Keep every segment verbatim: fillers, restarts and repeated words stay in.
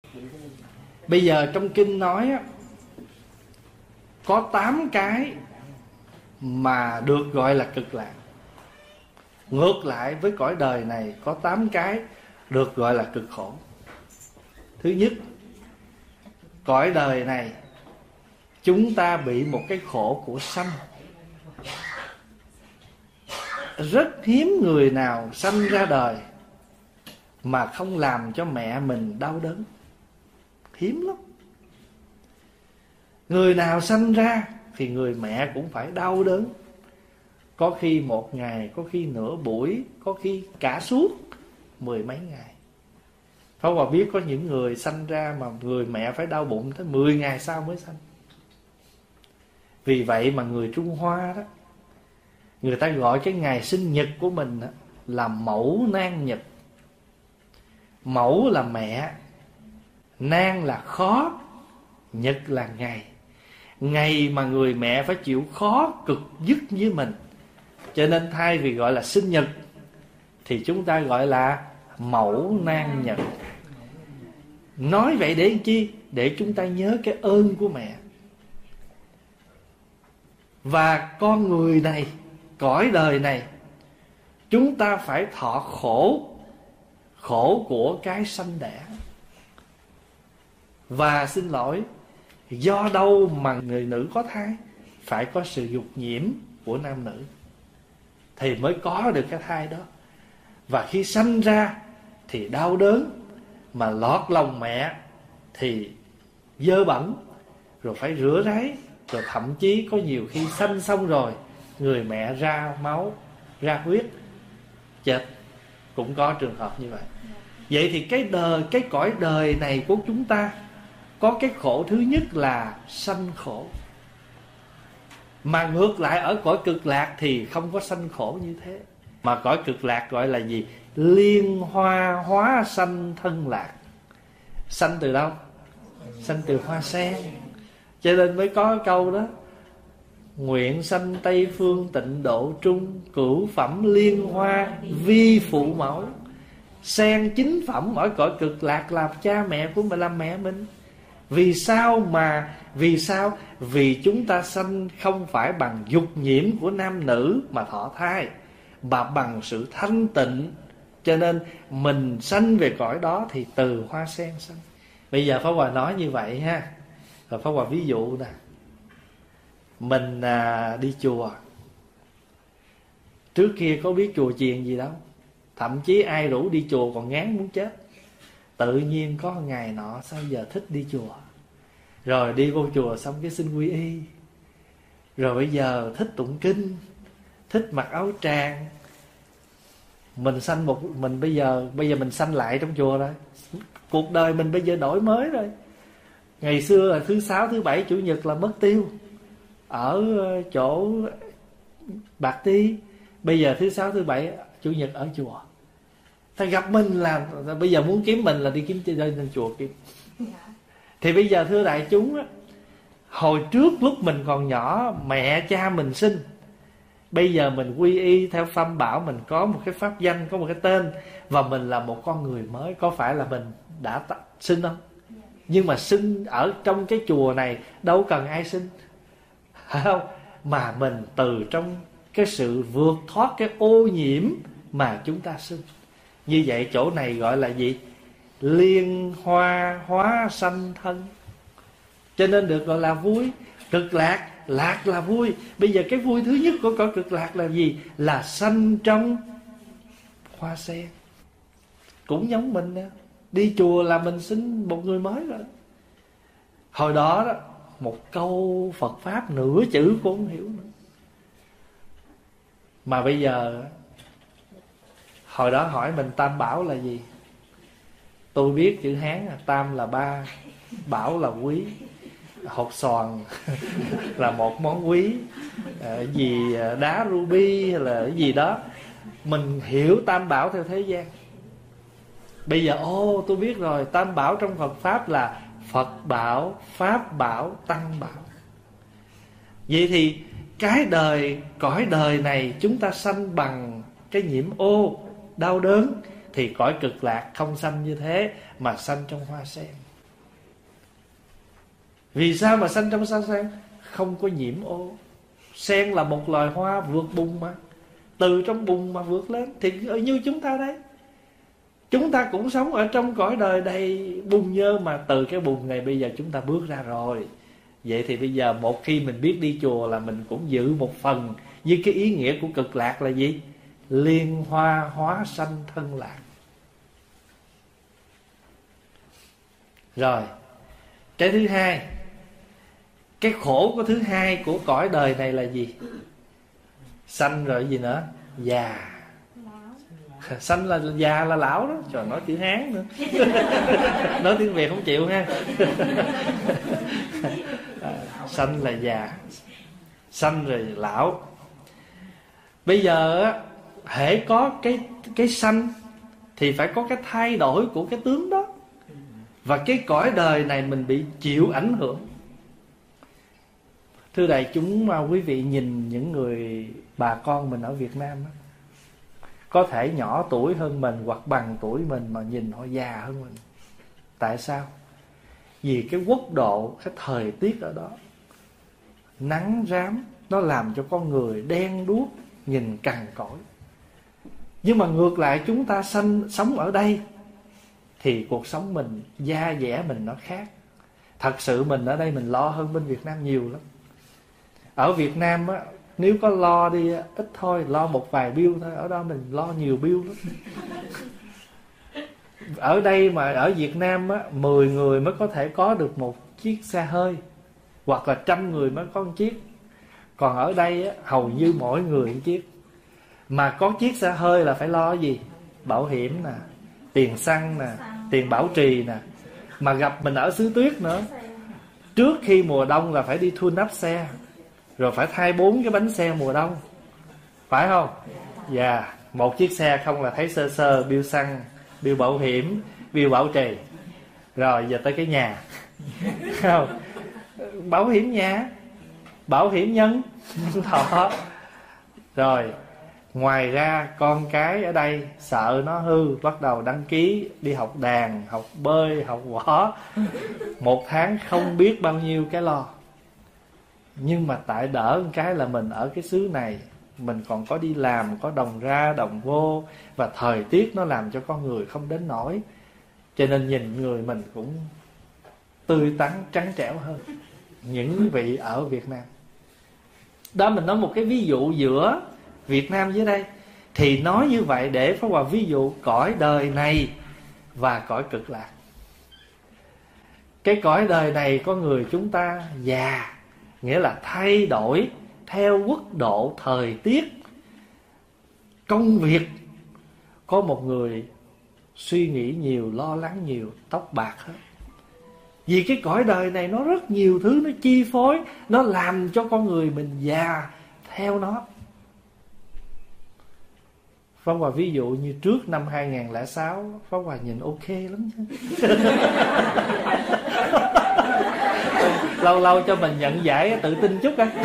Bây giờ trong kinh nói á, có tám cái mà được gọi là cực lạc. Ngược lại với cõi đời này có tám cái được gọi là cực khổ. Thứ nhất, cõi đời này chúng ta bị một cái khổ của sanh. Rất hiếm người nào sanh ra đời mà không làm cho mẹ mình đau đớn. Hiếm lắm. Người nào sanh ra thì người mẹ cũng phải đau đớn. Có khi một ngày, có khi nửa buổi, có khi cả suốt mười mấy ngày. Pháp Hòa biết có những người sanh ra mà người mẹ phải đau bụng tới mười ngày sau mới sanh. Vì vậy mà người Trung Hoa đó, người ta gọi cái ngày sinh nhật của mình đó là mẫu nang nhật. Mẫu là mẹ, nang là khó, nhật là ngày. Ngày mà người mẹ phải chịu khó cực dứt với mình. Cho nên thay vì gọi là sinh nhật thì chúng ta gọi là mẫu nang nhật. Nói vậy để làm chi? Để chúng ta nhớ cái ơn của mẹ. Và con người này, cõi đời này, chúng ta phải thọ khổ, khổ của cái sanh đẻ. Và xin lỗi, do đâu mà người nữ có thai? Phải có sự dục nhiễm của nam nữ thì mới có được cái thai đó. Và khi sanh ra thì đau đớn, mà lọt lòng mẹ thì dơ bẩn, rồi phải rửa ráy, rồi thậm chí có nhiều khi sanh xong rồi người mẹ ra máu, ra huyết, chết. Cũng có trường hợp như vậy. Vậy thì cái đời, cái cõi đời này của chúng ta có cái khổ thứ nhất là sanh khổ. Mà ngược lại ở cõi cực lạc thì không có sanh khổ như thế. Mà cõi cực lạc gọi là gì? Liên hoa hóa sanh thân lạc. Sanh từ đâu? Sanh từ hoa sen. Cho nên mới có câu đó: nguyện sanh Tây phương tịnh độ trung, cửu phẩm liên hoa vi phụ mẫu. Sen chính phẩm ở cõi cực lạc làm cha mẹ của mình, làm mẹ mình. Vì sao mà Vì sao? Vì chúng ta sanh không phải bằng dục nhiễm của nam nữ mà thọ thai, mà bằng sự thanh tịnh. Cho nên mình sanh về cõi đó thì từ hoa sen sanh. Bây giờ Pháp Hòa nói như vậy ha. Rồi Pháp Hòa ví dụ nè. Mình à, đi chùa. Trước kia có biết chùa chiền gì đâu. Thậm chí ai rủ đi chùa còn ngán muốn chết. Tự nhiên có ngày nọ sao giờ thích đi chùa. Rồi đi vô chùa xong cái xin quy y. Rồi bây giờ thích tụng kinh, thích mặc áo tràng. Mình sanh một mình bây giờ bây giờ mình sanh lại trong chùa rồi. Cuộc đời mình bây giờ đổi mới rồi. Ngày xưa là thứ sáu, thứ bảy, chủ nhật là mất tiêu ở chỗ Bạc Ti. Bây giờ thứ sáu, thứ bảy, chủ nhật ở chùa. Ta gặp mình là bây giờ muốn kiếm mình là đi kiếm chơi lên chùa kiếm. Thì bây giờ thưa đại chúng á, hồi trước lúc mình còn nhỏ, mẹ cha mình sinh, bây giờ mình quy y theo Tam Bảo, mình có một cái pháp danh, có một cái tên, và mình là một con người mới. Có phải là mình đã sinh không? Nhưng mà sinh ở trong cái chùa này đâu cần ai sinh, phải không? Mà mình từ trong cái sự vượt thoát cái ô nhiễm mà chúng ta sinh. Như vậy chỗ này gọi là gì? Liên hoa hóa sanh thân. Cho nên được gọi là vui. Cực lạc, lạc là vui. Bây giờ cái vui thứ nhất của cõi cực lạc là gì? Là sanh trong hoa sen. Cũng giống mình nè. Đi chùa là mình sinh một người mới rồi. Hồi đó đó, một câu Phật Pháp nửa chữ cũng không hiểu nữa. Mà bây giờ, hồi đó hỏi mình Tam Bảo là gì? Tôi biết chữ Hán là Tam là ba, Bảo là quý. Hột xoàn là một món quý, à, gì đá ruby hay là cái gì đó. Mình hiểu Tam Bảo theo thế gian. Bây giờ ô tôi biết rồi, Tam Bảo trong Phật Pháp là Phật Bảo, Pháp Bảo, Tăng Bảo. Vậy thì cái đời, cõi đời này chúng ta sanh bằng cái nhiễm ô, đau đớn. Thì cõi cực lạc không sanh như thế, mà sanh trong hoa sen. Vì sao mà sanh trong sao sen? Không có nhiễm ô. Sen là một loài hoa vượt bùn mà, từ trong bùn mà vượt lên. Thì như chúng ta đây, chúng ta cũng sống ở trong cõi đời đầy bùn nhơ, mà từ cái bùn này bây giờ chúng ta bước ra rồi. Vậy thì bây giờ một khi mình biết đi chùa là mình cũng giữ một phần với cái ý nghĩa của cực lạc là gì? Liên hoa hóa sanh thân lạc. Rồi, cái thứ hai, cái khổ của thứ hai của cõi đời này là gì? Sanh rồi gì nữa? Già. Sanh là già là lão đó. Trời, nói chữ Hán nữa. Nói tiếng Việt không chịu ha. Sanh là già, sanh rồi lão. Bây giờ á, hễ có cái cái sanh thì phải có cái thay đổi của cái tướng đó. Và cái cõi đời này mình bị chịu ảnh hưởng. Thưa đại chúng, mà quý vị nhìn những người bà con mình ở Việt Nam á, có thể nhỏ tuổi hơn mình hoặc bằng tuổi mình mà nhìn họ già hơn mình. Tại sao? Vì cái quốc độ, cái thời tiết ở đó, nắng rám, nó làm cho con người đen đuốc, nhìn cằn cỗi. Nhưng mà ngược lại chúng ta sanh, sống ở đây thì cuộc sống mình, da dẻ mình nó khác. Thật sự mình ở đây mình lo hơn bên Việt Nam nhiều lắm. Ở Việt Nam á, nếu có lo đi ít thôi, lo một vài bill thôi. Ở đó mình lo nhiều bill lắm. Ở đây mà ở Việt Nam á, mười người mới có thể có được một chiếc xe hơi, hoặc là trăm người mới có một chiếc. Còn ở đây á, hầu như mỗi người một chiếc. Mà có chiếc xe hơi là phải lo gì? Bảo hiểm nè, tiền xăng nè, tiền bảo trì nè. Mà gặp mình ở xứ tuyết nữa, trước khi mùa đông là phải đi tune up xe, rồi phải thay bốn cái bánh xe mùa đông, phải không? Dạ, yeah. Một chiếc xe không là thấy sơ sơ bill xăng, bill bảo hiểm, bill bảo trì. Rồi giờ tới cái nhà. Không? Bảo hiểm nhà, bảo hiểm nhân thọ. Rồi ngoài ra con cái ở đây sợ nó hư, bắt đầu đăng ký đi học đàn, học bơi, học võ. Một tháng không biết bao nhiêu cái lo. Nhưng mà tại đỡ một cái là mình ở cái xứ này, mình còn có đi làm, có đồng ra đồng vô, và thời tiết nó làm cho con người không đến nổi. Cho nên nhìn người mình cũng tươi tắn, trắng trẻo hơn những vị ở Việt Nam. Đó, mình nói một cái ví dụ giữa Việt Nam dưới đây. Thì nói như vậy để Pháp Hòa ví dụ cõi đời này và cõi cực lạc. Cái cõi đời này có người chúng ta già, nghĩa là thay đổi theo quốc độ, thời tiết, công việc. Có một người suy nghĩ nhiều, lo lắng nhiều, tóc bạc hết. Vì cái cõi đời này nó rất nhiều thứ nó chi phối, nó làm cho con người mình già theo nó. Pháp Hòa ví dụ như trước năm hai nghìn lẻ sáu, Pháp Hòa nhìn ok lắm chứ. Lâu lâu cho mình nhận giải tự tin chút á.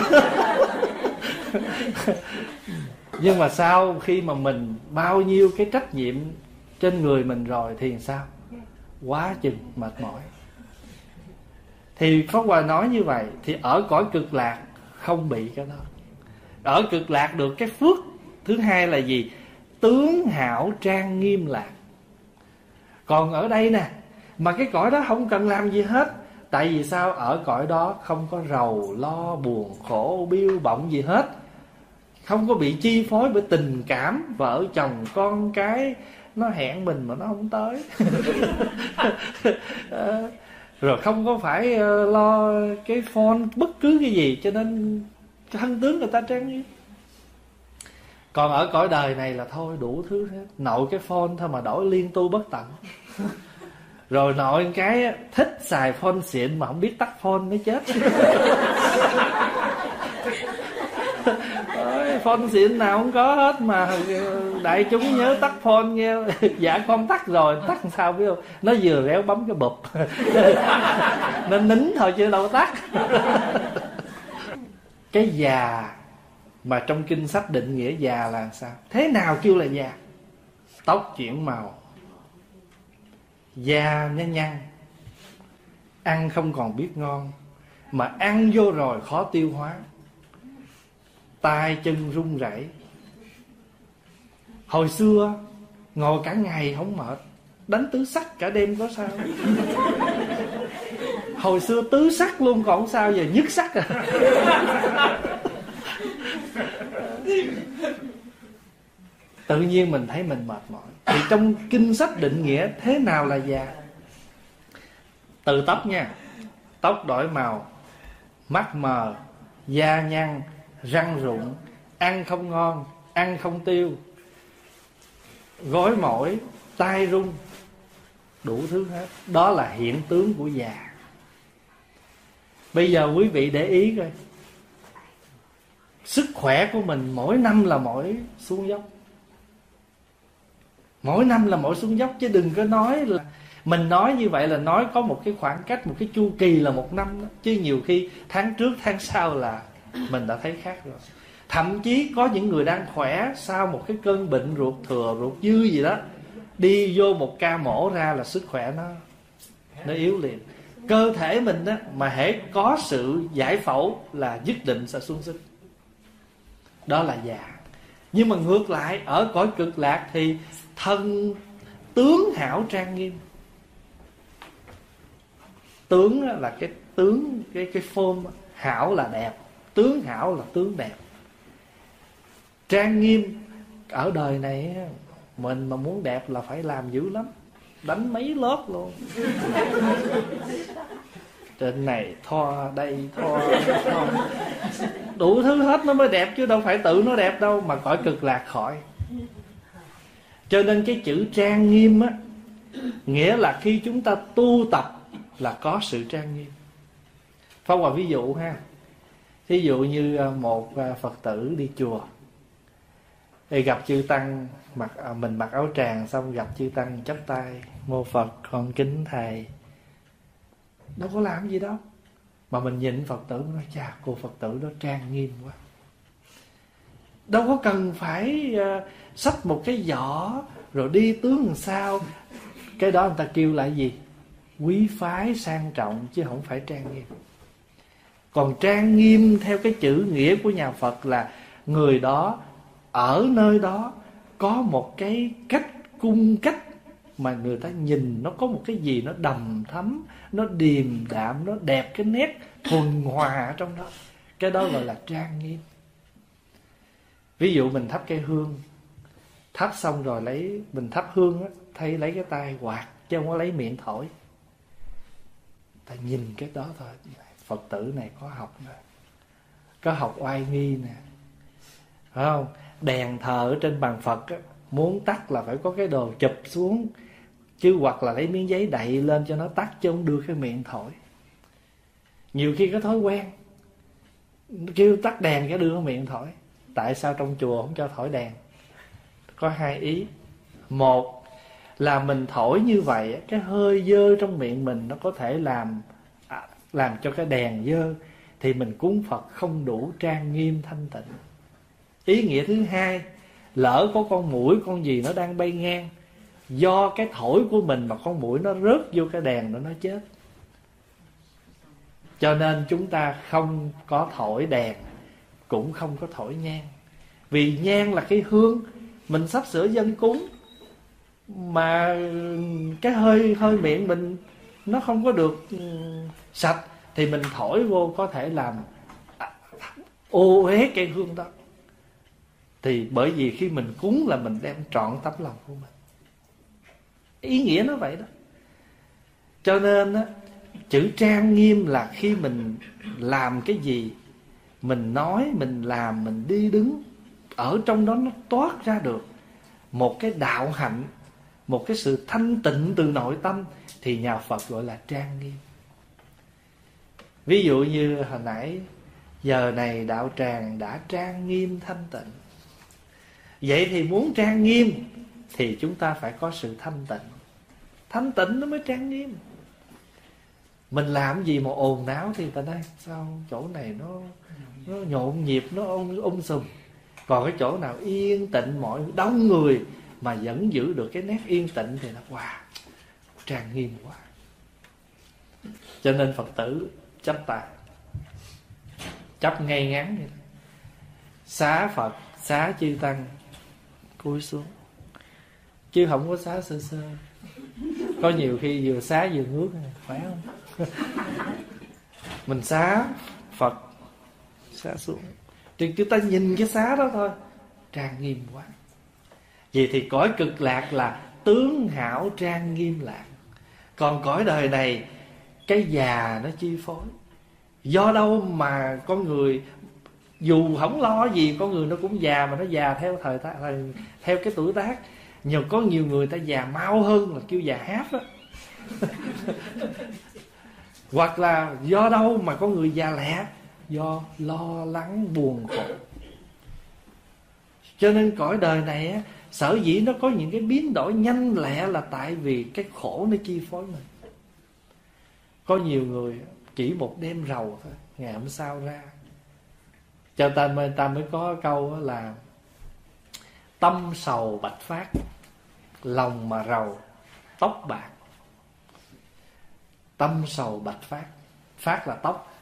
Nhưng mà sau khi mà mình bao nhiêu cái trách nhiệm trên người mình rồi thì sao? Quá chừng mệt mỏi. Thì Pháp Hòa nói như vậy, thì ở cõi cực lạc không bị cái đó. Ở cực lạc được cái phước thứ hai là gì? Tướng hảo trang nghiêm lạc. Còn ở đây nè, mà cái cõi đó không cần làm gì hết. Tại vì sao? Ở cõi đó không có rầu, lo, buồn, khổ, biêu bọng gì hết. Không có bị chi phối bởi tình cảm, vợ chồng, con cái nó hẹn mình mà nó không tới. Rồi không có phải lo cái phone bất cứ cái gì, cho nên thân tướng người ta trang nghiêm. Còn ở cõi đời này là thôi đủ thứ hết. Nội cái phone thôi mà đổi liên tu bất tận. Rồi nội cái thích xài phone xịn mà không biết tắt phone mới chết. Phone xịn nào không có hết mà đại chúng nhớ tắt phone nghe. Dạ con tắt rồi, tắt làm sao biết không? Nó vừa réo bấm cái bụp. Nó nín thôi chứ đâu tắt. Cái già mà trong kinh sách định nghĩa già là sao? Thế nào kêu là già? Tóc chuyển màu, da nhăn nhăn, ăn không còn biết ngon, mà ăn vô rồi khó tiêu hóa, tay chân run rẩy. Hồi xưa ngồi cả ngày không mệt, đánh tứ sắc cả đêm có sao? Hồi xưa tứ sắc luôn còn không sao, giờ nhất sắc à. Tự nhiên mình thấy mình mệt mỏi. Thì trong kinh sách định nghĩa thế nào là già? Từ tóc nha, tóc đổi màu, mắt mờ, da nhăn, răng rụng, ăn không ngon, ăn không tiêu, gối mỏi, tay run, đủ thứ hết. Đó là hiện tướng của già. Bây giờ quý vị để ý coi, sức khỏe của mình mỗi năm là mỗi xuống dốc. Mỗi năm là mỗi xuống dốc. Chứ đừng có nói là mình nói như vậy là nói có một cái khoảng cách, một cái chu kỳ là một năm đó. Chứ nhiều khi tháng trước tháng sau là mình đã thấy khác rồi. Thậm chí có những người đang khỏe, sau một cái cơn bệnh ruột thừa, ruột dư gì đó, đi vô một ca mổ ra là sức khỏe nó nó yếu liền. Cơ thể mình đó, mà hễ có sự giải phẫu là nhất định sẽ xuống sức. Đó là già. Nhưng mà ngược lại, ở cõi cực lạc thì thân tướng hảo trang nghiêm. Tướng là cái tướng, cái cái form, hảo là đẹp, tướng hảo là tướng đẹp. Trang nghiêm ở đời này mình mà muốn đẹp là phải làm dữ lắm, đánh mấy lớp luôn. Trên này thoa, đây thoa, thoa, đủ thứ hết nó mới đẹp, chứ đâu phải tự nó đẹp đâu. Mà cõi cực lạc khỏi. Cho nên cái chữ trang nghiêm á, nghĩa là khi chúng ta tu tập là có sự trang nghiêm. Pháp Hòa ví dụ ha. Ví dụ như một Phật tử đi chùa, thì gặp chư tăng, mặc mình mặc áo tràng, xong gặp chư tăng chắp tay: mô Phật, con kính thầy. Đâu có làm gì đâu, mà mình nhìn Phật tử nói: chà, cô Phật tử đó trang nghiêm quá. Đâu có cần phải uh, xách một cái giỏ rồi đi tướng làm sao. Cái đó người ta kêu là gì? Quý phái sang trọng, chứ không phải trang nghiêm. Còn trang nghiêm theo cái chữ nghĩa của nhà Phật là người đó ở nơi đó có một cái cách cung cách mà người ta nhìn nó có một cái gì nó đầm thắm, nó điềm đạm, nó đẹp, cái nét thuần hòa ở trong đó. Cái đó gọi là trang nghiêm. Ví dụ mình thắp cây hương, thắp xong rồi lấy, mình thắp hương á, thay lấy cái tay quạt, chứ không có lấy miệng thổi. Ta nhìn cái đó thôi, Phật tử này có học nè, có học oai nghi nè, phải không? Đèn thờ ở trên bàn Phật á, muốn tắt là phải có cái đồ chụp xuống, chứ hoặc là lấy miếng giấy đậy lên cho nó tắt, chứ không đưa cái miệng thổi. Nhiều khi có thói quen kêu tắt đèn cái đưa cái miệng thổi. Tại sao trong chùa không cho thổi đèn? Có hai ý. Một là mình thổi như vậy, cái hơi dơ trong miệng mình nó có thể làm à, làm cho cái đèn dơ, thì mình cúng Phật không đủ trang nghiêm thanh tịnh. Ý nghĩa thứ hai, lỡ có con muỗi con gì nó đang bay ngang, do cái thổi của mình mà con muỗi nó rớt vô cái đèn đó nó chết. Cho nên chúng ta không có thổi đèn, cũng không có thổi nhang. Vì nhang là cái hương mình sắp sửa dâng cúng, mà cái hơi hơi miệng mình nó không có được sạch, thì mình thổi vô có thể làm ô uế cây hương đó. Thì bởi vì khi mình cúng là mình đem trọn tấm lòng của mình. Ý nghĩa nó vậy đó. Cho nên á, chữ trang nghiêm là khi mình làm cái gì, mình nói, mình làm, mình đi đứng, ở trong đó nó toát ra được một cái đạo hạnh, một cái sự thanh tịnh từ nội tâm, thì nhà Phật gọi là trang nghiêm. Ví dụ như hồi nãy, giờ này đạo tràng đã trang nghiêm thanh tịnh. Vậy thì muốn trang nghiêm thì chúng ta phải có sự thanh tịnh. Thanh tịnh nó mới trang nghiêm. Mình làm gì mà ồn náo thì ta nói sao chỗ này nó nó nhộn nhịp, nó ung um sùm. Còn cái chỗ nào yên tịnh, mọi đông người mà vẫn giữ được cái nét yên tịnh thì nó wow, trang nghiêm quá. Cho nên Phật tử chắp tay: chấp ngay ngắn vậy đó. Xá Phật, xá chư tăng, cúi xuống, chứ không có xá sơ sơ. Có nhiều khi vừa xá vừa ngước, phải không? Mình xá Phật, xá xuống, thì chúng ta nhìn cái xá đó thôi, trang nghiêm quá. Vậy thì cõi cực lạc là tướng hảo trang nghiêm lạc. Còn cõi đời này, cái già nó chi phối. Do đâu mà con người dù không lo gì, con người nó cũng già, mà nó già theo thời, thời theo cái tuổi tác. Nhưng có nhiều người ta già mau hơn, là kêu già háp đó. Hoặc là do đâu mà con người già lẹ? Do lo lắng buồn khổ. Cho nên cõi đời này á, sở dĩ nó có những cái biến đổi nhanh lẹ là tại vì cái khổ nó chi phối mình. Có nhiều người chỉ một đêm rầu thôi, ngày hôm sau ra. Cho ta mới, ta mới có câu là tâm sầu bạch phát, lòng mà rầu tóc bạc. Tâm sầu bạch phát, phát là tóc.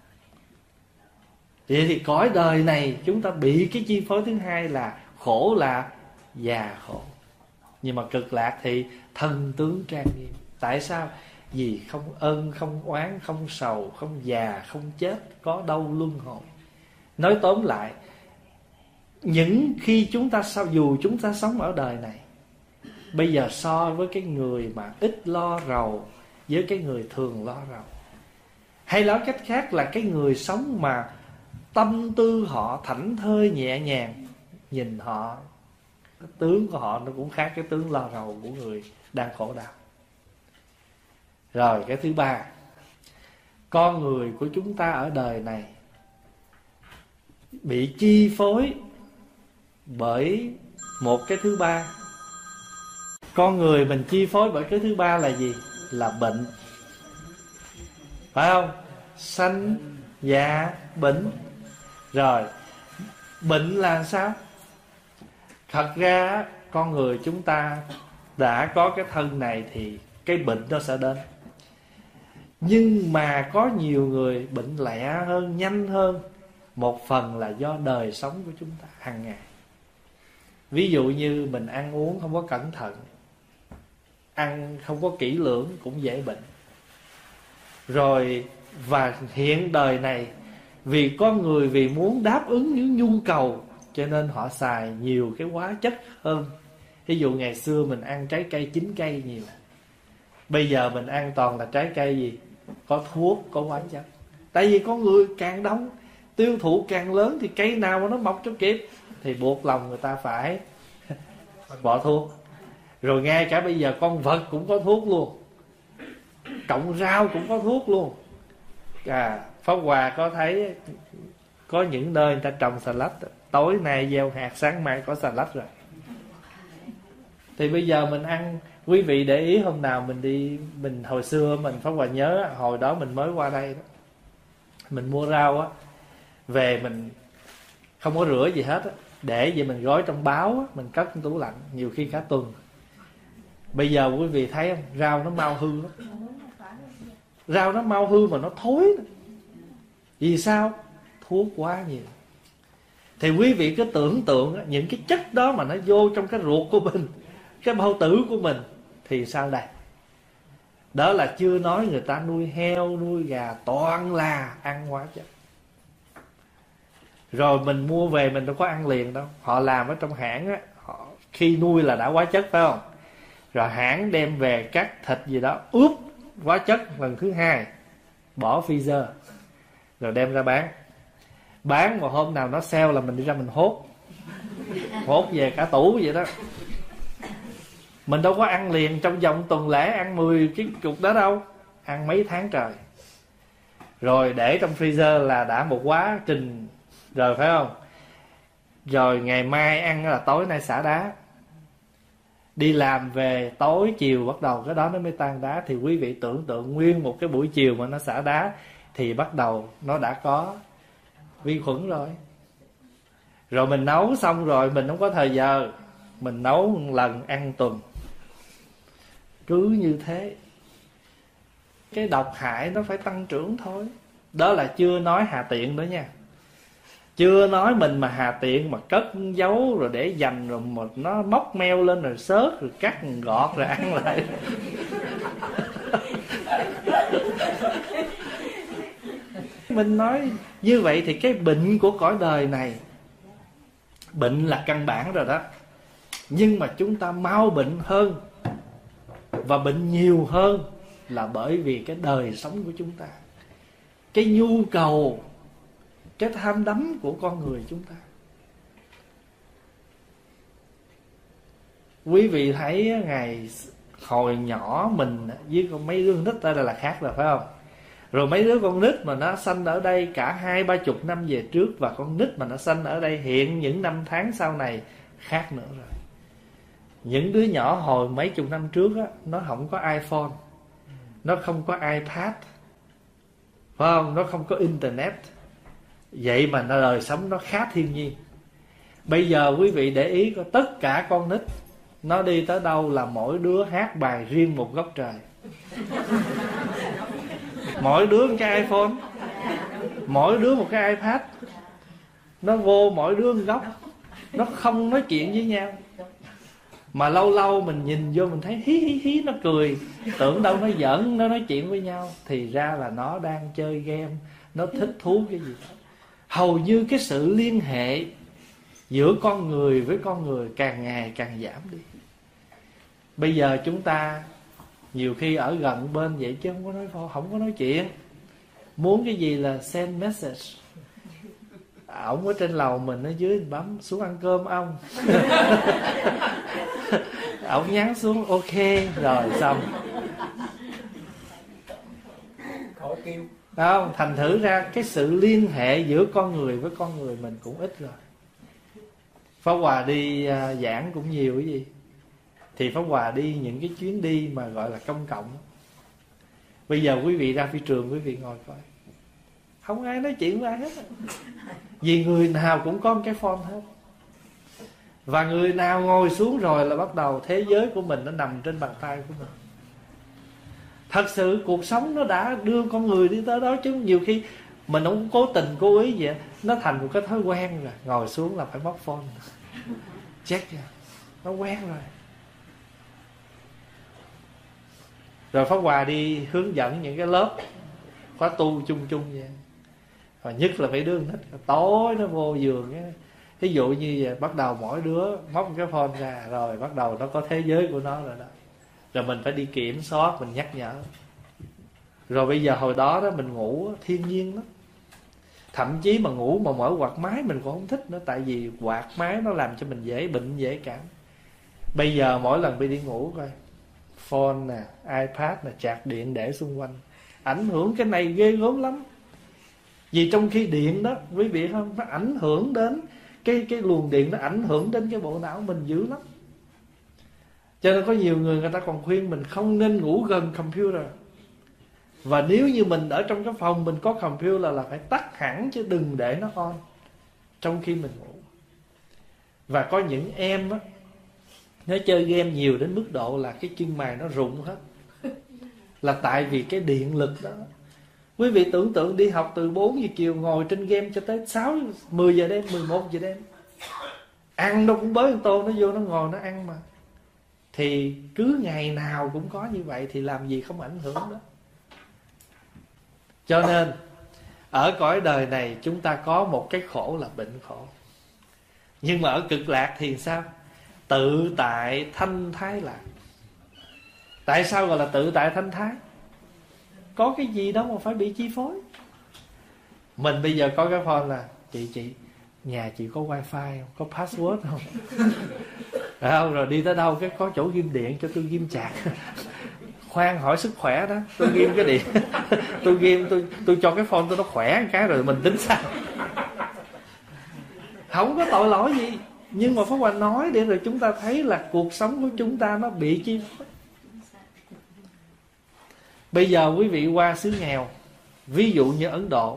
Vậy thì cõi đời này chúng ta bị cái chi phối thứ hai là khổ, là già khổ. Nhưng mà cực lạc thì thân tướng trang nghiêm. Tại sao? Vì không ân, không oán, không sầu, không già, không chết, có đâu luân hồi. Nói tóm lại, những khi chúng ta sao, dù chúng ta sống ở đời này, bây giờ so với cái người mà ít lo rầu với cái người thường lo rầu, hay nói cách khác là cái người sống mà tâm tư họ thảnh thơi nhẹ nhàng, nhìn họ, cái tướng của họ nó cũng khác cái tướng lo rầu của người đang khổ đau. Rồi cái thứ ba, con người của chúng ta ở đời này bị chi phối bởi một cái thứ ba. Con người mình chi phối bởi cái thứ ba là gì? Là bệnh. Phải không? Sanh, già, bệnh. Rồi, bệnh là sao? Thật ra con người chúng ta đã có cái thân này thì cái bệnh nó sẽ đến. Nhưng mà có nhiều người bệnh lẹ hơn, nhanh hơn. Một phần là do đời sống của chúng ta hàng ngày. Ví dụ như mình ăn uống không có cẩn thận, ăn không có kỹ lưỡng cũng dễ bệnh. Rồi, và hiện đời này, vì con người vì muốn đáp ứng những nhu cầu, cho nên họ xài nhiều cái hóa chất hơn. Ví dụ ngày xưa mình ăn trái cây chín cây nhiều, bây giờ mình ăn toàn là trái cây gì? Có thuốc, có hóa chất. Tại vì con người càng đông, tiêu thụ càng lớn, thì cây nào mà nó mọc cho kịp thì buộc lòng người ta phải bỏ thuốc. Rồi ngay cả bây giờ con vật cũng có thuốc luôn, trồng rau cũng có thuốc luôn. À, Pháp Hòa có thấy có những nơi người ta trồng xà lách, tối nay gieo hạt, sáng mai có xà lách rồi. Thì bây giờ mình ăn, quý vị để ý hôm nào mình đi, mình hồi xưa mình Pháp Hòa nhớ hồi đó mình mới qua đây đó, mình mua rau á, về mình không có rửa gì hết á, để vậy mình gói trong báo á, mình cất trong tủ lạnh nhiều khi cả tuần. Bây giờ quý vị thấy không, rau nó mau hư lắm. Rau nó mau hư mà nó thối. Vì sao? Thuốc quá nhiều. Thì quý vị cứ tưởng tượng những cái chất đó mà nó vô trong cái ruột của mình, cái bao tử của mình, thì sao đây? Đó là chưa nói người ta nuôi heo, nuôi gà toàn là ăn hóa chất. Rồi mình mua về mình đâu có ăn liền đâu. Họ làm ở trong hãng á, họ khi nuôi là đã hóa chất phải không? Rồi hãng đem về cắt thịt gì đó, ướp hóa chất lần thứ hai, bỏ freezer, rồi đem ra bán. Bán mà hôm nào nó sale là mình đi ra mình hốt, hốt về cả tủ vậy đó. Mình đâu có ăn liền trong vòng tuần lễ, ăn mười cái cục đó đâu, ăn mấy tháng trời. Rồi để trong freezer là đã một quá trình rồi phải không? Rồi ngày mai ăn là tối nay xả đá. Đi làm về tối chiều bắt đầu cái đó nó mới tan đá. Thì quý vị tưởng tượng nguyên một cái buổi chiều mà nó xả đá, thì bắt đầu nó đã có vi khuẩn rồi. Rồi mình nấu xong rồi mình không có thời giờ, mình nấu một lần ăn tuần. Cứ như thế, cái độc hại nó phải tăng trưởng thôi. Đó là chưa nói hà tiện nữa nha. Chưa nói mình mà hà tiện mà cất giấu rồi để dành, rồi mà nó móc meo lên rồi xớt rồi cắt gọt rồi ăn lại. Mình nói như vậy thì cái bệnh của cõi đời này, bệnh là căn bản rồi đó, nhưng mà chúng ta mau bệnh hơn và bệnh nhiều hơn là bởi vì cái đời sống của chúng ta, cái nhu cầu, cái tham đắm của con người chúng ta. Quý vị thấy ngày hồi nhỏ mình với con mấy đứa nít ở đây là khác rồi phải không? Rồi mấy đứa con nít mà nó sanh ở đây cả hai ba chục năm về trước, và con nít mà nó sanh ở đây hiện những năm tháng sau này khác nữa rồi. Những đứa nhỏ hồi mấy chục năm trước á, nó không có iPhone, nó không có iPad, phải không? Nó không có Internet. Vậy mà nó đời sống nó khá thiên nhiên. Bây giờ quý vị để ý có tất cả con nít, nó đi tới đâu là mỗi đứa hát bài riêng một góc trời. Mỗi đứa một cái iPhone, mỗi đứa một cái iPad. Nó vô mỗi đứa một góc, nó không nói chuyện với nhau. Mà lâu lâu mình nhìn vô mình thấy hí hí hí nó cười, tưởng đâu nó giỡn, nó nói chuyện với nhau, thì ra là nó đang chơi game, nó thích thú cái gì đó. Hầu như cái sự liên hệ giữa con người với con người càng ngày càng giảm đi. Bây giờ chúng ta nhiều khi ở gần bên vậy chứ không có nói không có nói chuyện. Muốn cái gì là send message. Ổng ở trên lầu, mình ở dưới bấm xuống ăn cơm ông. Ổng nhắn xuống ok rồi xong. Không, thành thử ra cái sự liên hệ giữa con người với con người mình cũng ít rồi. Pháp Hòa đi uh, giảng cũng nhiều cái gì. Thì Pháp Hòa đi những cái chuyến đi mà gọi là công cộng. Bây giờ quý vị ra phi trường, quý vị ngồi coi, không ai nói chuyện với ai hết. Vì người nào cũng có một cái phone hết. Và người nào ngồi xuống rồi là bắt đầu thế giới của mình nó nằm trên bàn tay của mình. Thật sự cuộc sống nó đã đưa con người đi tới đó, chứ nhiều khi mình không cố tình cố ý vậy. Nó thành một cái thói quen rồi. Ngồi xuống là phải móc phone, check ra. Nó quen rồi. Rồi Pháp Hòa đi hướng dẫn những cái lớp khóa tu chung chung vậy. Và nhất là mấy đứa thích tối nó vô giường á. Ví dụ như vậy, bắt đầu mỗi đứa móc một cái phone ra, rồi bắt đầu nó có thế giới của nó rồi đó. Rồi mình phải đi kiểm soát, mình nhắc nhở. Rồi bây giờ hồi đó đó mình ngủ thiên nhiên lắm. Thậm chí mà ngủ mà mở quạt máy mình cũng không thích nữa. Tại vì quạt máy nó làm cho mình dễ bệnh, dễ cảm. Bây giờ mỗi lần đi đi ngủ coi, phone nè, iPad nè, chạc điện để xung quanh, ảnh hưởng cái này ghê gớm lắm. Vì trong khi điện đó, quý vị không, nó ảnh hưởng đến cái cái luồng điện, nó ảnh hưởng đến cái bộ não mình dữ lắm. Cho nên có nhiều người người ta còn khuyên mình không nên ngủ gần computer. Và nếu như mình ở trong cái phòng mình có computer là, là phải tắt hẳn, chứ đừng để nó on trong khi mình ngủ. Và có những em á, nó chơi game nhiều đến mức độ là cái chân mày nó rụng hết, là tại vì cái điện lực đó. Quý vị tưởng tượng đi học từ bốn giờ chiều ngồi trên game cho tới sáu, mười giờ đêm, mười một giờ đêm. Ăn đâu cũng bới một tô, nó vô nó ngồi nó ăn mà. Thì cứ ngày nào cũng có như vậy thì làm gì không ảnh hưởng đó. Cho nên ở cõi đời này chúng ta có một cái khổ là bệnh khổ. Nhưng mà ở cực lạc thì sao? Tự tại thanh thái lạc. Tại sao gọi là tự tại thanh thái? Có cái gì đâu mà phải bị chi phối. Mình bây giờ có cái phone là Chị, chị, nhà chị có wifi không? Có password không? Phải không? Rồi đi tới đâu cái có chỗ ghim điện cho tôi ghim chạc. Khoan hỏi sức khỏe đó, tôi ghim cái điện. Tôi ghim, tôi tôi cho cái phone tôi nó khỏe một cái rồi mình tính sao. Không có tội lỗi gì. Nhưng mà Pháp Hòa nói để rồi chúng ta thấy là cuộc sống của chúng ta nó bị chi phối. Bây giờ quý vị qua xứ nghèo, ví dụ như Ấn Độ,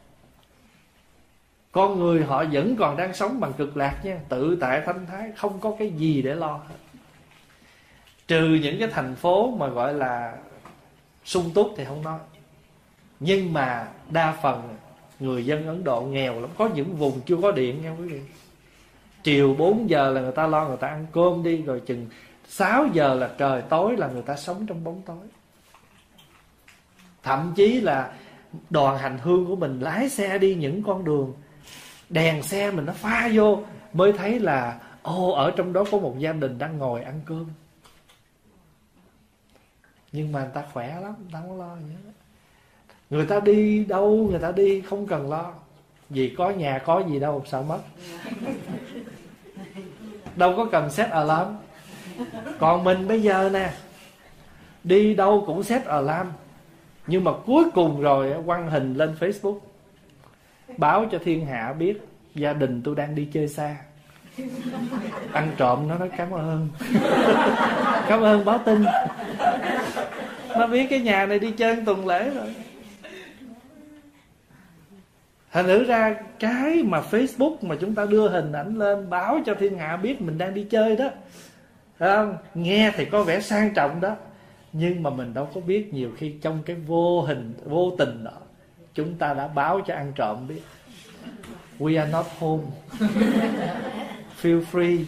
con người họ vẫn còn đang sống bằng cực lạc nha, tự tại thanh thái, không có cái gì để lo hết. Trừ những cái thành phố mà gọi là sung túc thì không nói. Nhưng mà đa phần Người dân Ấn Độ nghèo lắm, có những vùng chưa có điện nha quý vị. Chiều bốn giờ là người ta lo người ta ăn cơm đi, rồi chừng sáu giờ là trời tối là người ta sống trong bóng tối. Thậm chí là đoàn hành hương của mình lái xe đi những con đường, đèn xe mình nó pha vô mới thấy là ồ, ở trong đó có một gia đình đang ngồi ăn cơm. Nhưng mà người ta khỏe lắm, người ta không lo gì hết. Người ta đi đâu người ta đi không cần lo, vì có nhà có gì đâu sợ mất. Đâu có cần set alarm. Còn mình bây giờ nè, đi đâu cũng set alarm, nhưng mà cuối cùng rồi quăng hình lên Facebook, báo cho thiên hạ biết gia đình tôi đang đi chơi xa. Ăn trộm nó nói cảm ơn. Cảm ơn báo tin. Nó biết cái nhà này đi chơi tuần lễ rồi. Thành thử ra cái mà Facebook mà chúng ta đưa hình ảnh lên báo cho thiên hạ biết mình đang đi chơi đó, phải không? Nghe thì có vẻ sang trọng đó, nhưng mà mình đâu có biết nhiều khi trong cái vô hình, vô tình đó, chúng ta đã báo cho ăn trộm biết we are not home. Feel free.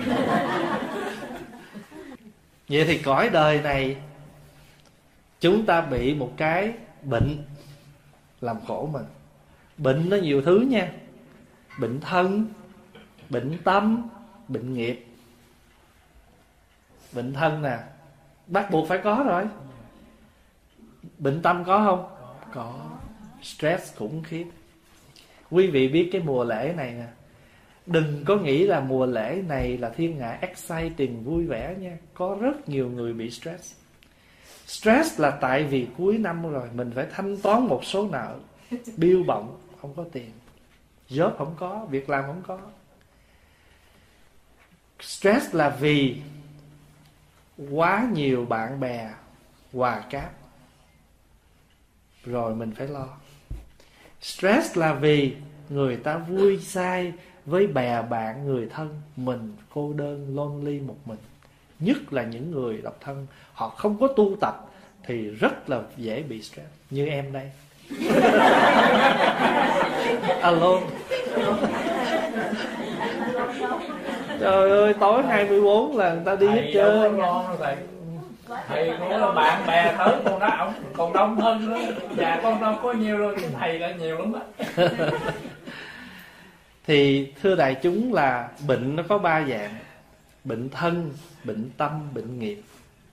Vậy thì cõi đời này chúng ta bị một cái bệnh làm khổ mình. Bệnh nó nhiều thứ nha. Bệnh thân, bệnh tâm, bệnh nghiệp. Bệnh thân nè, bắt buộc phải có rồi. Bệnh tâm có không? Có. Stress khủng khiếp. Quý vị biết cái mùa lễ này nè, đừng có nghĩ là mùa lễ này là thiên hạ exciting, vui vẻ nha. Có rất nhiều người bị stress. Stress là tại vì cuối năm rồi mình phải thanh toán một số nợ, bill bọng, không có tiền, job không có, việc làm không có. Stress là vì quá nhiều bạn bè quà cáp, rồi mình phải lo. Stress là vì người ta vui say với bè bạn, người thân, mình cô đơn, lonely một mình. Nhất là những người độc thân, họ không có tu tập thì rất là dễ bị stress. Như em đây. Alone. Trời ơi, tối hai mươi bốn là người ta đi hết trơn. Thầy cũng là bạn bè tới con đó, ông còn đông hơn nữa. Dạ con đâu có nhiêu đâu, thầy là nhiều lắm á. Thì thưa đại chúng là bệnh nó có ba dạng: bệnh thân, bệnh tâm, bệnh nghiệp.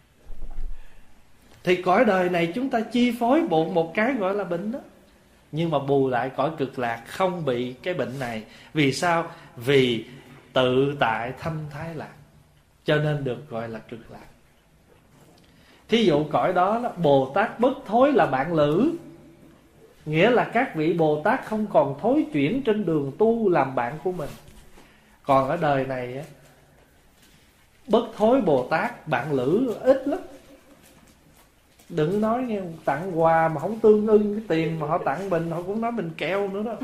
Thì cõi đời này chúng ta chi phối bộ một cái gọi là bệnh đó. Nhưng mà bù lại cõi cực lạc không bị cái bệnh này. Vì sao? Vì tự tại thâm thái lạc, cho nên được gọi là cực lạc. Thí dụ cõi đó, đó Bồ Tát bất thối là bạn lữ, nghĩa là các vị Bồ Tát không còn thối chuyển trên đường tu làm bạn của mình. Còn ở đời này á, bất thối Bồ Tát bạn lữ ít lắm. Đừng nói nghe, tặng quà mà không tương ưng cái tiền mà họ tặng mình, họ cũng nói mình keo nữa đó.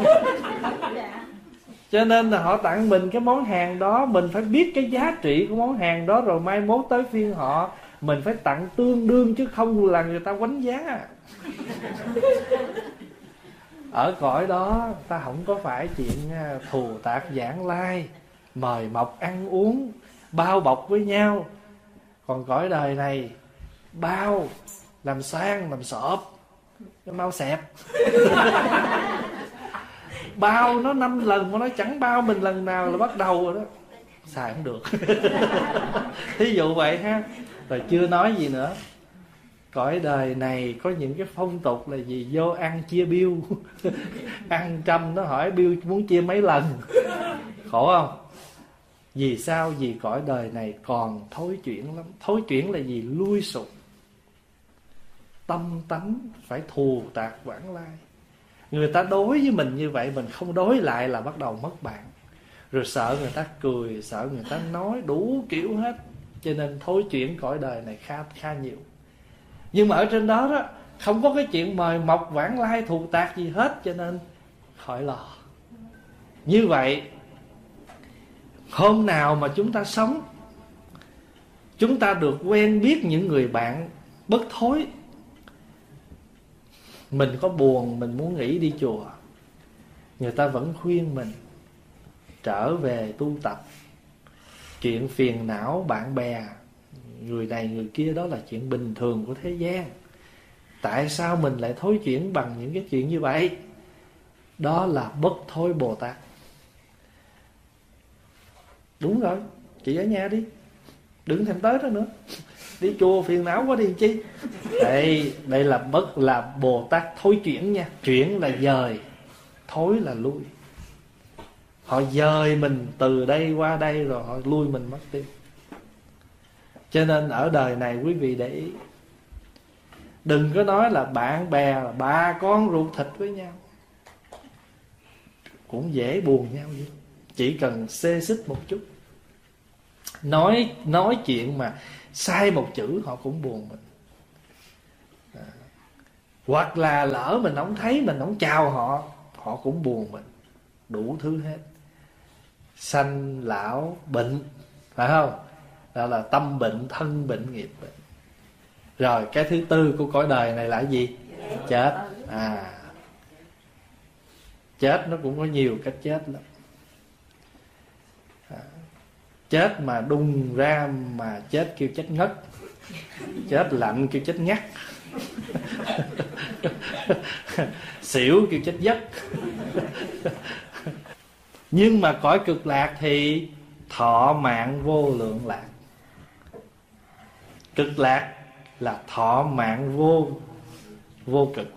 Cho nên là họ tặng mình cái món hàng đó, mình phải biết cái giá trị của món hàng đó, rồi mai mốt tới phiên họ mình phải tặng tương đương, chứ không là người ta quánh giá. Ở cõi đó ta không có phải chuyện thù tạc giảng lai, mời mọc ăn uống, bao bọc với nhau. Còn cõi đời này bao, làm sang, làm sọp, nó mau xẹp. Bao nó năm lần mà nó chẳng bao mình lần nào là bắt đầu rồi đó. Xài không được. Thí dụ vậy ha. Rồi chưa nói gì nữa. Cõi đời này có những cái phong tục là gì? Vô ăn chia bill. Ăn trăm nó hỏi bill muốn chia mấy lần. Khổ không? Vì sao? Vì cõi đời này còn thối chuyển lắm. Thối chuyển là gì? Lui sụp. Tâm tánh phải thù tạc vãng lai. Người ta đối với mình như vậy, mình không đối lại là bắt đầu mất bạn. Rồi sợ người ta cười, sợ người ta nói, đủ kiểu hết. Cho nên thối chuyển cõi đời này khá, khá nhiều. Nhưng mà ở trên đó đó không có cái chuyện mời mọc vãng lai thù tạc gì hết, cho nên khỏi lo. Như vậy, hôm nào mà chúng ta sống, chúng ta được quen biết những người bạn bất thối. Mình có buồn, mình muốn nghỉ đi chùa, người ta vẫn khuyên mình trở về tu tập. Chuyện phiền não bạn bè, người này người kia, đó là chuyện bình thường của thế gian. Tại sao mình lại thối chuyển bằng những cái chuyện như vậy? Đó là bất thối Bồ Tát. Đúng rồi, chị ở nhà đi, đừng thèm tới đó nữa. Đi chùa phiền não quá đi chi. Đây, đây là bất là Bồ Tát thối chuyển nha. Chuyển là dời, thối là lui. Họ dời mình từ đây qua đây, rồi họ lui mình mất tiêu. Cho nên ở đời này quý vị để ý, đừng có nói là bạn bè, là ba con ruột thịt với nhau, cũng dễ buồn nhau vậy. Chỉ cần xê xích một chút, Nói nói chuyện mà sai một chữ họ cũng buồn mình. À, hoặc là lỡ mình không thấy, mình không chào họ, họ cũng buồn mình. Đủ thứ hết. Sanh lão bệnh, phải không? Đó là tâm bệnh, thân bệnh, nghiệp bệnh. Rồi cái thứ tư của cõi đời này là gì? Chết. À, chết nó cũng có nhiều cách chết lắm. À, chết mà đùng ra mà chết kêu chết ngất, chết lạnh kêu chết ngắt, xỉu kêu chết giấc. Nhưng mà cõi cực lạc thì thọ mạng vô lượng lạc. Cực lạc là thọ mạng vô vô cực,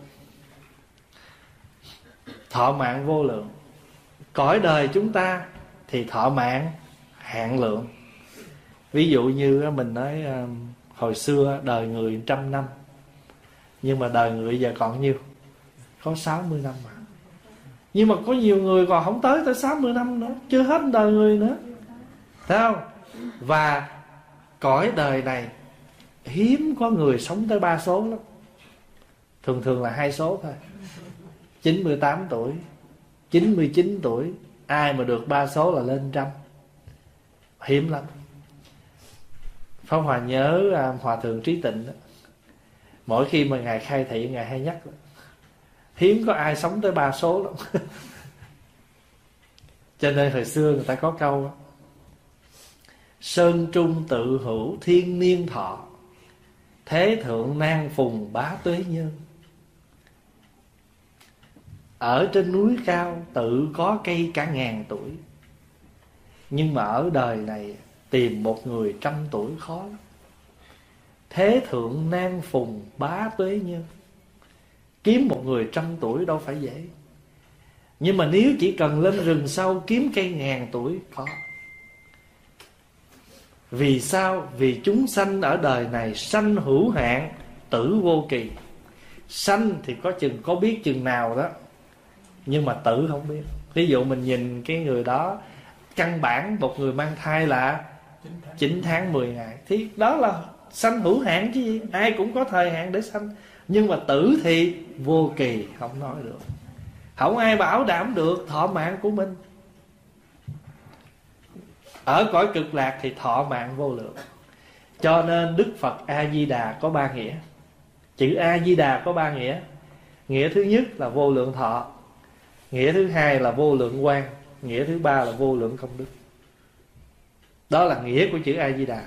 thọ mạng vô lượng. Cõi đời chúng ta thì thọ mạng hạn lượng. Ví dụ như mình nói hồi xưa đời người trăm năm, nhưng mà đời người giờ còn nhiêu? Có sáu mươi năm mà. Nhưng mà có nhiều người còn không tới tới sáu mươi năm nữa, chưa hết đời người nữa, thấy không? Và cõi đời này hiếm có người sống tới ba số lắm. Thường thường là hai số thôi. Chín mươi tám tuổi, chín mươi chín tuổi, ai mà được ba số là lên trăm. Hiếm lắm. Pháp Hòa nhớ à, Hòa thượng Trí Tịnh đó, mỗi khi mà Ngài khai thị, Ngài hay nhắc đó, hiếm có ai sống tới ba số lắm. Cho nên hồi xưa người ta có câu đó, sơn trung tự hữu thiên niên thọ, thế thượng nan phùng bá tuế nhân. Ở trên núi cao tự có cây cả ngàn tuổi, nhưng mà ở đời này tìm một người trăm tuổi khó lắm. Thế thượng nan phùng bá tuế nhân, kiếm một người trăm tuổi đâu phải dễ. Nhưng mà nếu chỉ cần lên rừng sâu kiếm cây ngàn tuổi có. Vì sao? Vì chúng sanh ở đời này sanh hữu hạn, tử vô kỳ. Sanh thì có chừng có biết chừng nào đó, nhưng mà tử không biết. Ví dụ mình nhìn cái người đó, căn bản một người mang thai là chín tháng mười ngày, thì đó là sanh hữu hạn chứ gì. Ai cũng có thời hạn để sanh. Nhưng mà tử thì vô kỳ, không nói được. Không ai bảo đảm được thọ mạng của mình. Ở cõi cực lạc thì thọ mạng vô lượng. Cho nên Đức Phật A-di-đà có ba nghĩa. Chữ A-di-đà có ba nghĩa. Nghĩa thứ nhất là vô lượng thọ, nghĩa thứ hai là vô lượng quang, nghĩa thứ ba là vô lượng công đức. Đó là nghĩa của chữ A-di-đà.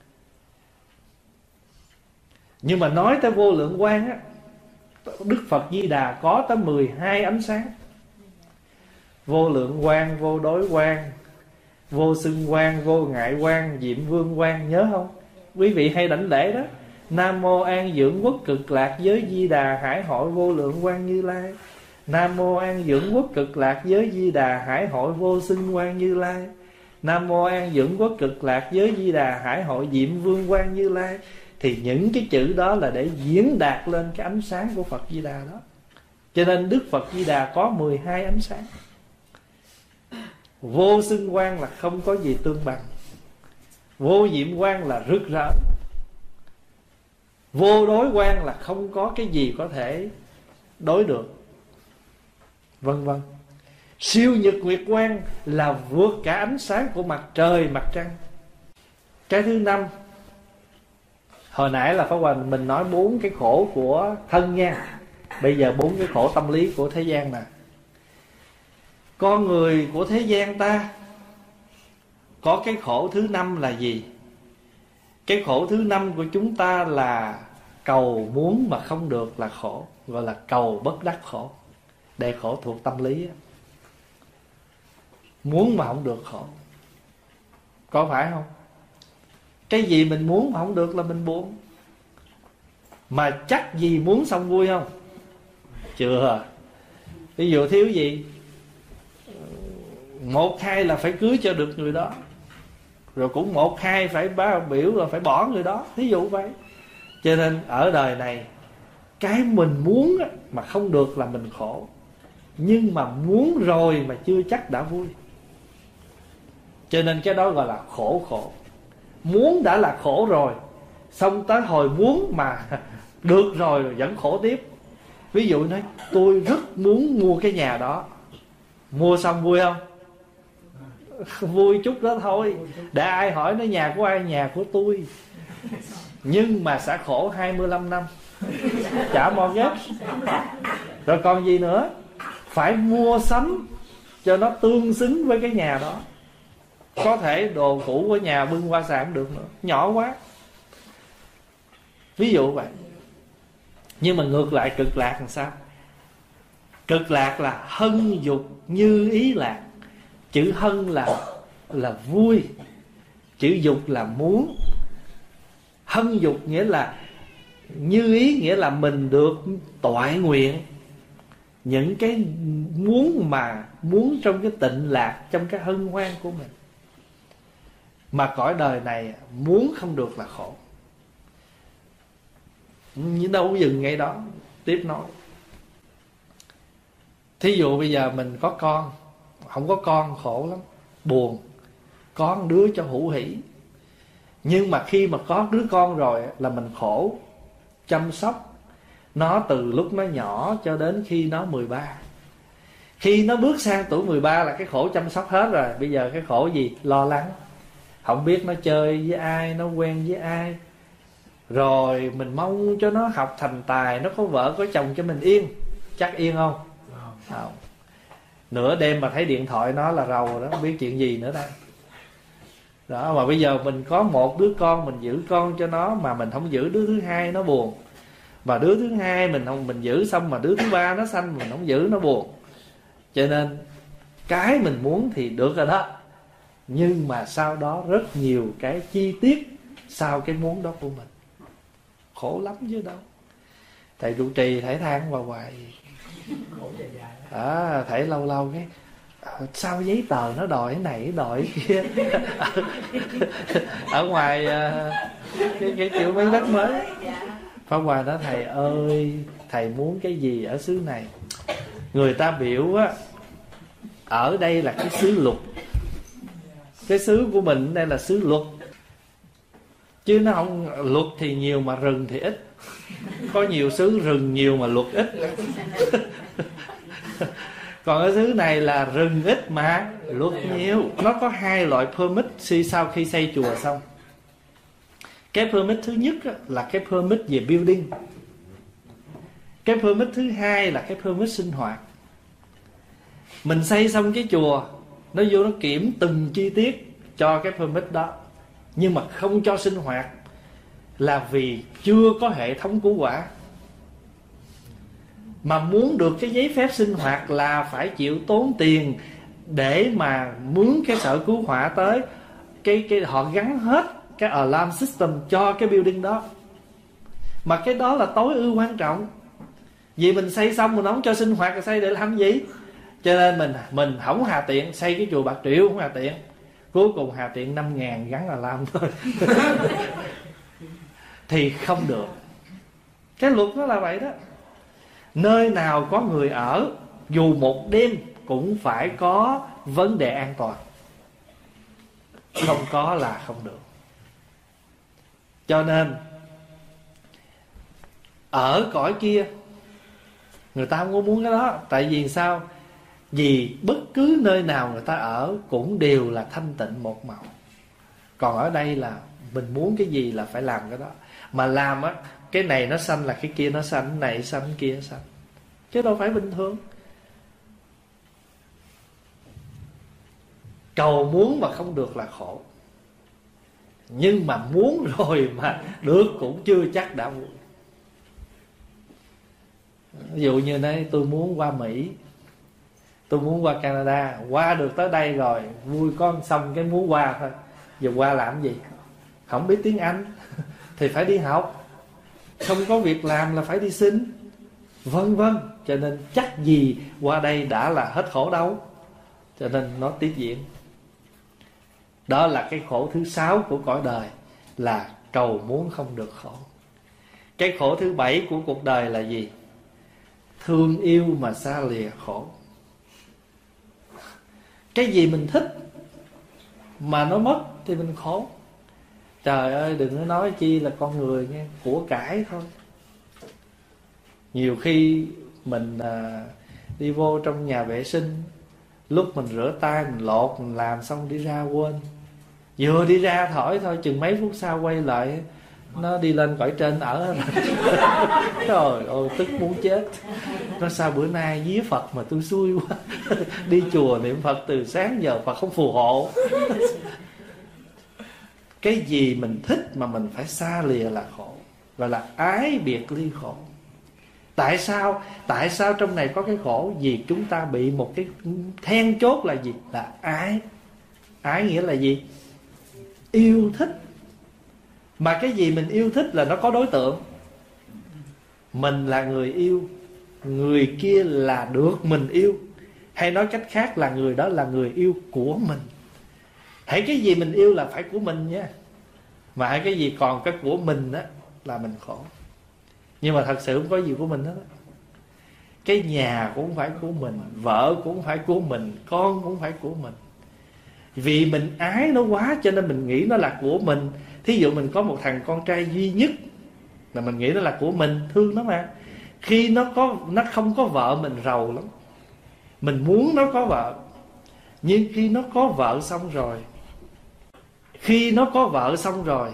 Nhưng mà nói tới vô lượng quang á, Đức Phật Di Đà có tới mười hai ánh sáng. Vô lượng quang, vô đối quang, vô xưng quang, vô ngại quang, diệm vương quang. Nhớ không? Quý vị hay đảnh lễ đó. Nam mô an dưỡng quốc cực lạc giới Di Đà hải hội vô lượng quang Như Lai. Nam mô an dưỡng quốc cực lạc giới Di Đà hải hội vô xưng quang Như Lai. Nam mô an dưỡng quốc cực lạc giới Di Đà hải hội diệm vương quang Như Lai. Thì những cái chữ đó là để diễn đạt lên cái ánh sáng của Phật Di Đà đó. Cho nên Đức Phật Di Đà có mười hai ánh sáng. Vô xưng quang là không có gì tương bằng, vô diệm quang là rực rỡ, vô đối quang là không có cái gì có thể đối được, vân vân. Siêu nhật nguyệt quang là vượt cả ánh sáng của mặt trời, mặt trăng. Cái thứ năm, hồi nãy là Pháp Hòa mình nói bốn cái khổ của thân nha. Bây giờ bốn cái khổ tâm lý của thế gian nè. Con người của thế gian ta có cái khổ thứ năm là gì? Cái khổ thứ năm của chúng ta là cầu muốn mà không được là khổ, gọi là cầu bất đắc khổ. Đây khổ thuộc tâm lý. Muốn mà không được khổ. Có phải không? Cái gì mình muốn mà không được là mình buồn. Mà chắc gì muốn xong vui không? Chưa. Ví dụ thiếu gì, một hai là phải cưới cho được người đó, rồi cũng một hai phải báo biểu là phải bỏ người đó, ví dụ vậy. Cho nên ở đời này, cái mình muốn mà không được là mình khổ. Nhưng mà muốn rồi mà chưa chắc đã vui. Cho nên cái đó gọi là khổ khổ. Muốn đã là khổ rồi, xong tới hồi muốn mà được rồi, rồi vẫn khổ tiếp. Ví dụ nói tôi rất muốn mua cái nhà đó, mua xong vui không? Vui chút đó thôi. Để ai hỏi nó nhà của ai? Nhà của tôi. Nhưng mà sẽ khổ hai mươi lăm năm trả mortgage. Rồi còn gì nữa? Phải mua sắm cho nó tương xứng với cái nhà đó. Có thể đồ cũ của nhà bưng qua sàn được nữa, nhỏ quá. Ví dụ vậy. Nhưng mà ngược lại cực lạc làm sao? Cực lạc là hân dục như ý lạc. Chữ hân là là vui, chữ dục là muốn. Hân dục nghĩa là như ý, nghĩa là mình được toại nguyện những cái muốn mà muốn trong cái tịnh lạc, trong cái hân hoan của mình. Mà cõi đời này muốn không được là khổ. Nhưng đâu dừng ngay đó. Tiếp nói. Thí dụ bây giờ mình có con, không có con khổ lắm, buồn. Có một đứa cho hữu hỷ. Nhưng mà khi mà có đứa con rồi là mình khổ. Chăm sóc nó từ lúc nó nhỏ cho đến khi nó mười ba. Khi nó bước sang tuổi mười ba là cái khổ chăm sóc hết rồi. Bây giờ cái khổ gì? Lo lắng. Không biết nó chơi với ai, nó quen với ai. Rồi mình mong cho nó học thành tài, nó có vợ có chồng cho mình yên. Chắc yên không? Không. Nửa đêm mà thấy điện thoại nó là rầu đó, không biết chuyện gì nữa đây. Đó, mà bây giờ mình có một đứa con, mình giữ con cho nó mà mình không giữ đứa thứ hai nó buồn. Và đứa thứ hai mình không mình giữ xong mà đứa thứ ba nó sanh mình không giữ nó buồn. Cho nên cái mình muốn thì được rồi đó. Nhưng mà sau đó rất nhiều cái chi tiết sau cái muốn đó của mình. Khổ lắm chứ đâu. Thầy trụ trì thầy than vào hoài. À, thầy lâu lâu cái à, sao giấy tờ nó đòi cái này đòi cái kia. Ở ngoài à, cái, cái kiểu mấy đất mới. Pháp Hòa nói thầy ơi, thầy muốn cái gì ở xứ này? Người ta biểu á, ở đây là cái xứ luật. Cái xứ của mình đây là xứ luật. Chứ nó không, luật thì nhiều mà rừng thì ít. Có nhiều xứ rừng nhiều mà luật ít. Còn ở xứ này là rừng ít mà luật nhiều. Nó có hai loại permit sau khi xây chùa xong. Cái permit thứ nhất là cái permit về building. Cái permit thứ hai là cái permit sinh hoạt. Mình xây xong cái chùa, nó vô nó kiểm từng chi tiết cho cái permit đó. Nhưng mà không cho sinh hoạt là vì chưa có hệ thống cứu hỏa. Mà muốn được cái giấy phép sinh hoạt là phải chịu tốn tiền để mà mướn cái sở cứu hỏa tới. Cái, cái họ gắn hết cái alarm system cho cái building đó. Mà cái đó là tối ưu quan trọng. Vì mình xây xong mình không cho sinh hoạt rồi xây để làm gì? Cho nên mình mình không hà tiện xây cái chùa Bạc Triệu, không hà tiện. Cuối cùng hà tiện năm ngàn gắn alarm thôi. Thì không được. Cái luật nó là vậy đó. Nơi nào có người ở, dù một đêm cũng phải có vấn đề an toàn. Không có là không được. Cho nên ở cõi kia người ta không có muốn cái đó. Tại vì sao? Vì bất cứ nơi nào người ta ở cũng đều là thanh tịnh một màu. Còn ở đây là mình muốn cái gì là phải làm cái đó. Mà làm á, cái này nó sanh là cái kia nó sanh, cái này sanh cái kia sanh. Chứ đâu phải bình thường. Cầu muốn mà không được là khổ. Nhưng mà muốn rồi mà được cũng chưa chắc đã vui. Ví dụ như đấy, tôi muốn qua Mỹ, tôi muốn qua Canada, qua được tới đây rồi vui con xong cái muốn qua thôi. Giờ qua làm gì? Không biết tiếng Anh thì phải đi học, không có việc làm là phải đi xin, vân vân. Cho nên chắc gì qua đây đã là hết khổ đâu. Cho nên nó tiếp diễn. Đó là cái khổ thứ sáu của cõi đời, là cầu muốn không được khổ. Cái khổ thứ bảy của cuộc đời là gì? Thương yêu mà xa lìa khổ. Cái gì mình thích mà nó mất thì mình khổ. Trời ơi, đừng có nói chi là con người nghe, của cải thôi. Nhiều khi mình à, đi vô trong nhà vệ sinh, lúc mình rửa tay, mình lột, mình làm xong đi ra quên. Vừa đi ra thổi thôi, chừng mấy phút sau quay lại, nó đi lên cõi trên ở. Trời ơi, tức muốn chết. Nó sao bữa nay vía Phật mà tôi xui quá. Đi chùa niệm Phật từ sáng giờ Phật không phù hộ. Cái gì mình thích mà mình phải xa lìa là khổ, gọi là ái biệt ly khổ. Tại sao? Tại sao trong này có cái khổ? Vì chúng ta bị một cái then chốt là gì? Là ái. Ái nghĩa là gì? Yêu thích. Mà cái gì mình yêu thích là nó có đối tượng. Mình là người yêu, người kia là được mình yêu. Hay nói cách khác là người đó là người yêu của mình. Hãy cái gì mình yêu là phải của mình nha. Mà hãy cái gì còn cái của mình á là mình khổ. Nhưng mà thật sự không có gì của mình hết á. Cái nhà cũng phải của mình, vợ cũng phải của mình, con cũng phải của mình. Vì mình ái nó quá cho nên mình nghĩ nó là của mình. Thí dụ mình có một thằng con trai duy nhất là mình nghĩ nó là của mình, thương nó mà. Khi nó có nó không có vợ mình rầu lắm. Mình muốn nó có vợ. Nhưng khi nó có vợ xong rồi, Khi nó có vợ xong rồi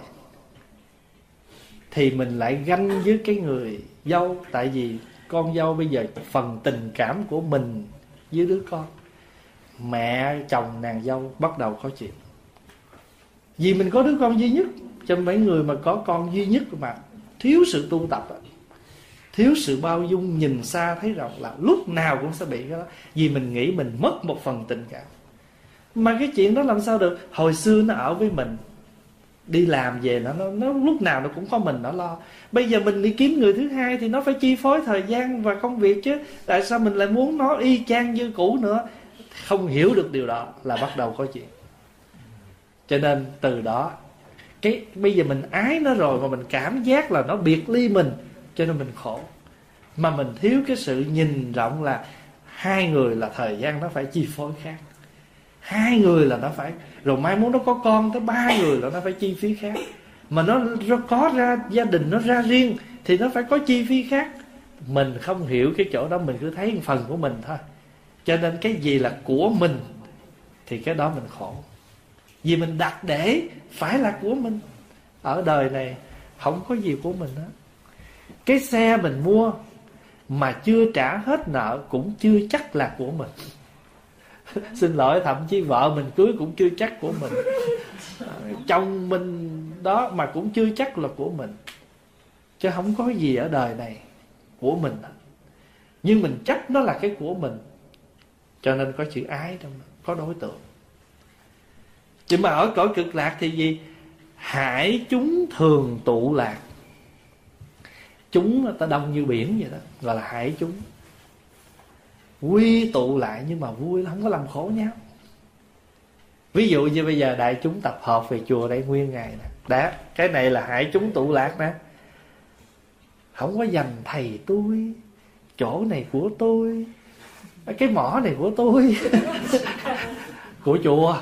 thì mình lại ganh với cái người dâu. Tại vì con dâu bây giờ phần tình cảm của mình với đứa con, mẹ chồng nàng dâu bắt đầu có chuyện. Vì mình có đứa con duy nhất. Cho mấy người mà có con duy nhất mà thiếu sự tu tập, thiếu sự bao dung, nhìn xa thấy rộng, là lúc nào cũng sẽ bị cái đó. Vì mình nghĩ mình mất một phần tình cảm. Mà cái chuyện đó làm sao được? Hồi xưa nó ở với mình, đi làm về nó, nó, nó lúc nào nó cũng có mình nó lo. Bây giờ mình đi kiếm người thứ hai thì nó phải chi phối thời gian và công việc chứ. Tại sao mình lại muốn nó y chang như cũ nữa? Không hiểu được điều đó là bắt đầu có chuyện. Cho nên từ đó cái bây giờ mình ái nó rồi mà mình cảm giác là nó biệt ly mình, cho nên mình khổ. Mà mình thiếu cái sự nhìn rộng là hai người là thời gian nó phải chi phối khác. Hai người là nó phải, rồi mai muốn nó có con tới ba người là nó phải chi phí khác. Mà nó, nó có ra gia đình nó ra riêng thì nó phải có chi phí khác. Mình không hiểu cái chỗ đó, mình cứ thấy một phần của mình thôi. Cho nên cái gì là của mình thì cái đó mình khổ. Vì mình đặt để phải là của mình. Ở đời này không có gì của mình hết. Cái xe mình mua mà chưa trả hết nợ cũng chưa chắc là của mình. Xin lỗi, thậm chí vợ mình cưới cũng chưa chắc của mình. Chồng mình đó mà cũng chưa chắc là của mình. Chứ không có gì ở đời này của mình. Nhưng mình chắc nó là cái của mình. Cho nên có chữ ái trong đó, có đối tượng. Chứ mà ở cõi cực lạc thì gì? Hải chúng thường tụ lạc. Chúng ta đông như biển vậy đó, gọi là hải chúng. Quy tụ lại nhưng mà vui, không có làm khổ nhau. Ví dụ như bây giờ đại chúng tập hợp về chùa đây nguyên ngày nè. Đó, cái này là hải chúng tụ lạc nè. Không có dành thầy tôi, chỗ này của tôi, cái mỏ này của tôi. Của chùa.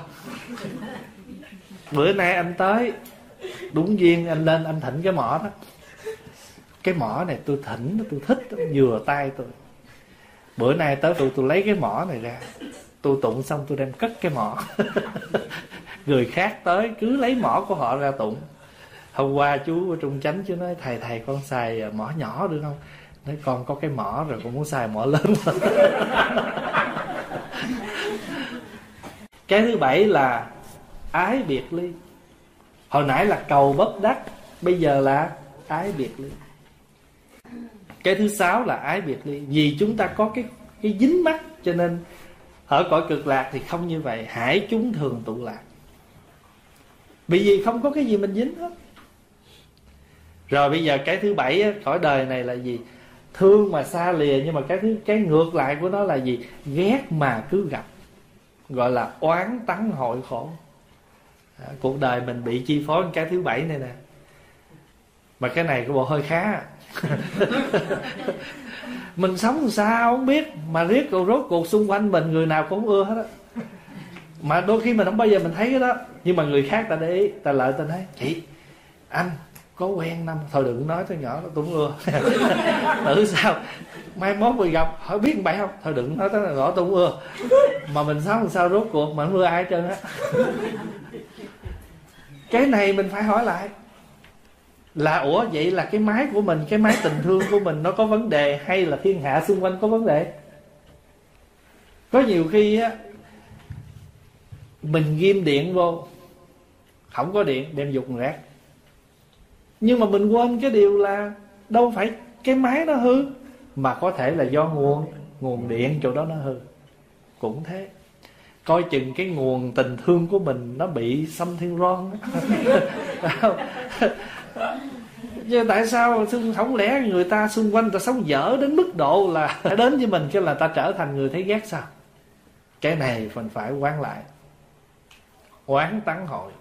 Bữa nay anh tới, đúng duyên anh lên anh thỉnh cái mỏ đó. Cái mỏ này tôi thỉnh, tôi thích, vừa tay tôi. Bữa nay tới tôi tôi lấy cái mỏ này ra, tôi tụng xong tôi đem cất cái mỏ. Người khác tới cứ lấy mỏ của họ ra tụng. Hôm qua chú ở Trung Chánh chú nói thầy thầy con xài mỏ nhỏ được không? Nói con có cái mỏ rồi, con muốn xài mỏ lớn. Cái thứ bảy là ái biệt ly. Hồi nãy là cầu bất đắc, bây giờ là ái biệt ly. Cái thứ sáu là ái biệt ly. Vì chúng ta có cái, cái dính mắc, cho nên ở cõi cực lạc thì không như vậy. Hải chúng thường tụ lạc, bởi vì không có cái gì mình dính hết. Rồi bây giờ cái thứ bảy, cõi đời này là gì? Thương mà xa lìa. Nhưng mà cái thứ cái ngược lại của nó là gì? Ghét mà cứ gặp, gọi là oán tắng hội khổ. À, cuộc đời mình bị chi phối cái thứ bảy này nè. Mà cái này của bộ hơi khá. Mình sống làm sao không biết, mà riết rồi rốt cuộc xung quanh mình người nào cũng ưa hết á. Mà đôi khi mình không bao giờ mình thấy cái đó, nhưng mà người khác ta để ý, ta lợi ta nói: chị, anh có quen năm, thôi đừng nói tới nhỏ, tôi không ưa. Tự sao mai mốt mình gặp hỏi biết bạn không, thôi đừng nói tới nhỏ, tôi không ưa. Mà mình sống làm sao rốt cuộc mà không ưa ai hết trơn á. Cái này mình phải hỏi lại là ủa vậy là cái máy của mình, cái máy tình thương của mình nó có vấn đề, hay là thiên hạ xung quanh có vấn đề? Có nhiều khi á, mình ghim điện vô, không có điện đem dục rác. Nhưng mà mình quên cái điều là đâu phải cái máy nó hư, mà có thể là do nguồn nguồn điện chỗ đó nó hư. Cũng thế, coi chừng cái nguồn tình thương của mình nó bị xâm thiên ron. Nhưng tại sao không lẽ người ta xung quanh người ta sống dở đến mức độ là đến với mình cái là ta trở thành người thấy ghét sao? Cái này mình phải quán lại. Oán tắng hội.